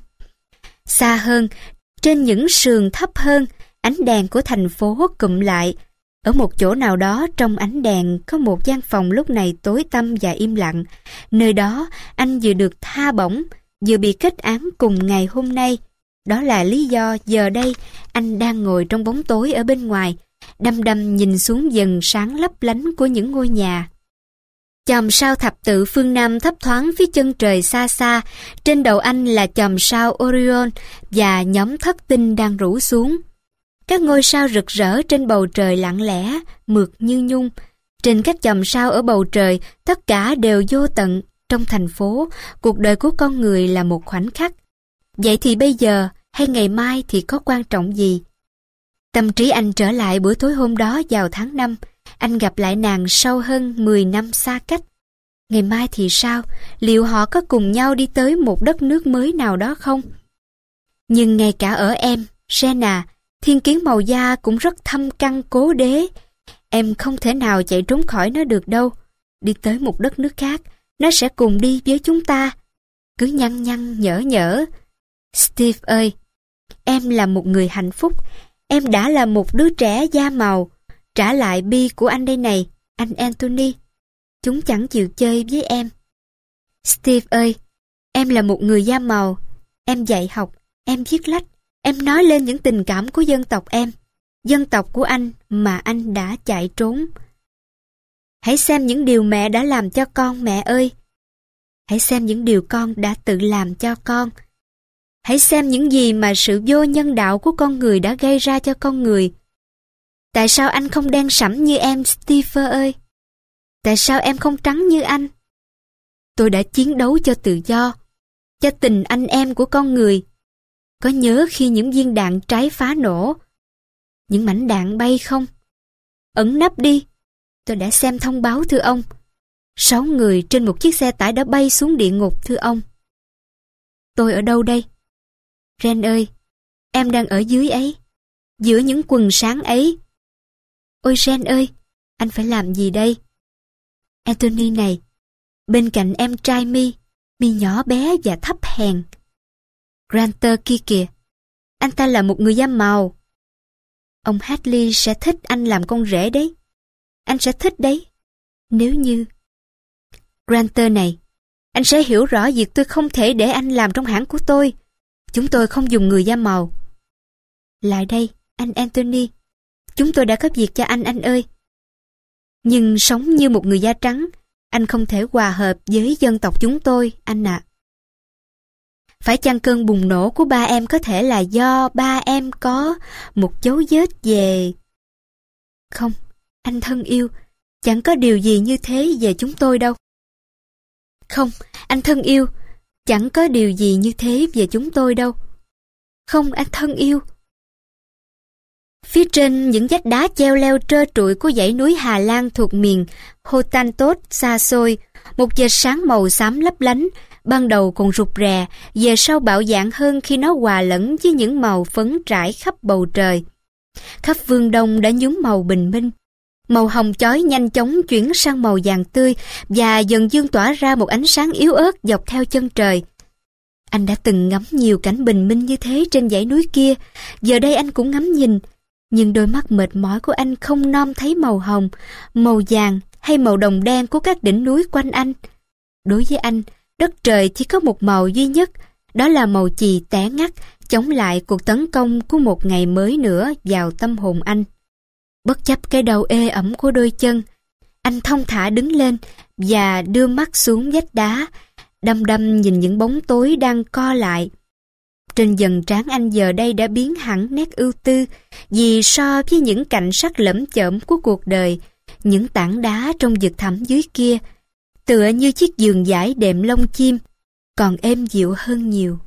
Xa hơn, trên những sườn thấp hơn, ánh đèn của thành phố cụm lại. Ở một chỗ nào đó trong ánh đèn có một gian phòng lúc này tối tăm và im lặng. Nơi đó anh vừa được tha bổng, vừa bị kết án cùng ngày hôm nay. Đó là lý do giờ đây anh đang ngồi trong bóng tối ở bên ngoài, đăm đăm nhìn xuống dần sáng lấp lánh của những ngôi nhà. Chòm sao thập tự phương Nam thấp thoáng phía chân trời xa xa, trên đầu anh là chòm sao Orion và nhóm thất tinh đang rủ xuống. Các ngôi sao rực rỡ trên bầu trời lặng lẽ, mượt như nhung. Trên các chòm sao ở bầu trời, tất cả đều vô tận. Trong thành phố, cuộc đời của con người là một khoảnh khắc. Vậy thì bây giờ hay ngày mai thì có quan trọng gì? Tâm trí anh trở lại buổi tối hôm đó vào tháng năm. Anh gặp lại nàng sau hơn mười năm xa cách. Ngày mai thì sao? Liệu họ có cùng nhau đi tới một đất nước mới nào đó không? Nhưng ngay cả ở em, Jenna, thiên kiến màu da cũng rất thâm căn cố đế. Em không thể nào chạy trốn khỏi nó được đâu. Đi tới một đất nước khác, nó sẽ cùng đi với chúng ta. Cứ nhăn nhăn nhở nhở. Steve ơi, em là một người hạnh phúc. Em đã là một đứa trẻ da màu. Trả lại bi của anh đây này, anh Anthony. Chúng chẳng chịu chơi với em. Steve ơi, em là một người da màu. Em dạy học, em viết lách. Em nói lên những tình cảm của dân tộc em. Dân tộc của anh mà anh đã chạy trốn. Hãy xem những điều mẹ đã làm cho con, mẹ ơi. Hãy xem những điều con đã tự làm cho con. Hãy xem những gì mà sự vô nhân đạo của con người đã gây ra cho con người. Tại sao anh không đen sẫm như em, Steve ơi? Tại sao em không trắng như anh? Tôi đã chiến đấu cho tự do, cho tình anh em của con người. Có nhớ khi những viên đạn trái phá nổ, những mảnh đạn bay không? Ẩn nấp đi, tôi đã xem thông báo thưa ông. Sáu người trên một chiếc xe tải đã bay xuống địa ngục thưa ông. Tôi ở đâu đây? Ren ơi, em đang ở dưới ấy, giữa những quần sáng ấy. Ôi Ren ơi, anh phải làm gì đây? Anthony này, bên cạnh em trai mi, mi nhỏ bé và thấp hèn. Granter kia kìa, anh ta là một người da màu. Ông Hadley sẽ thích anh làm con rể đấy. Anh sẽ thích đấy. Nếu như... Granter này, anh sẽ hiểu rõ việc tôi không thể để anh làm trong hãng của tôi. Chúng tôi không dùng người da màu. Lại đây, anh Anthony. Chúng tôi đã có việc cho anh, anh ơi. Nhưng sống như một người da trắng, anh không thể hòa hợp với dân tộc chúng tôi, anh ạ. À. Phải chăng cơn bùng nổ của ba em có thể là do ba em có một dấu vết về... Không, anh thân yêu, chẳng có điều gì như thế về chúng tôi đâu. Không, anh thân yêu, chẳng có điều gì như thế về chúng tôi đâu. Không, anh thân yêu. Phía trên những vách đá treo leo trơ trụi của dãy núi Hà Lan thuộc miền Hottentot xa xôi, một vệt sáng màu xám lấp lánh, ban đầu còn rụt rè, về sau bạo dạn hơn khi nó hòa lẫn với những màu phấn trải khắp bầu trời. Khắp phương đông đã nhuốm màu bình minh. Màu hồng chói nhanh chóng chuyển sang màu vàng tươi và dần dương tỏa ra một ánh sáng yếu ớt dọc theo chân trời. Anh đã từng ngắm nhiều cảnh bình minh như thế trên dãy núi kia, giờ đây anh cũng ngắm nhìn. Nhưng đôi mắt mệt mỏi của anh không nom thấy màu hồng, màu vàng hay màu đồng đen của các đỉnh núi quanh anh. Đối với anh, đất trời chỉ có một màu duy nhất, Đó là màu chì té ngắt, chống lại cuộc tấn công của một ngày mới nữa vào tâm hồn anh. Bất chấp cái đầu ê ẩm của đôi chân, anh thong thả đứng lên và đưa mắt xuống vách đá, đăm đăm nhìn những bóng tối đang co lại. Trên dần trán anh giờ đây đã biến hẳn nét ưu tư, vì so với những cạnh sắc lẫm chởm của cuộc đời, những tảng đá trong vực thẳm dưới kia, tựa như chiếc giường dải đệm lông chim, còn êm dịu hơn nhiều.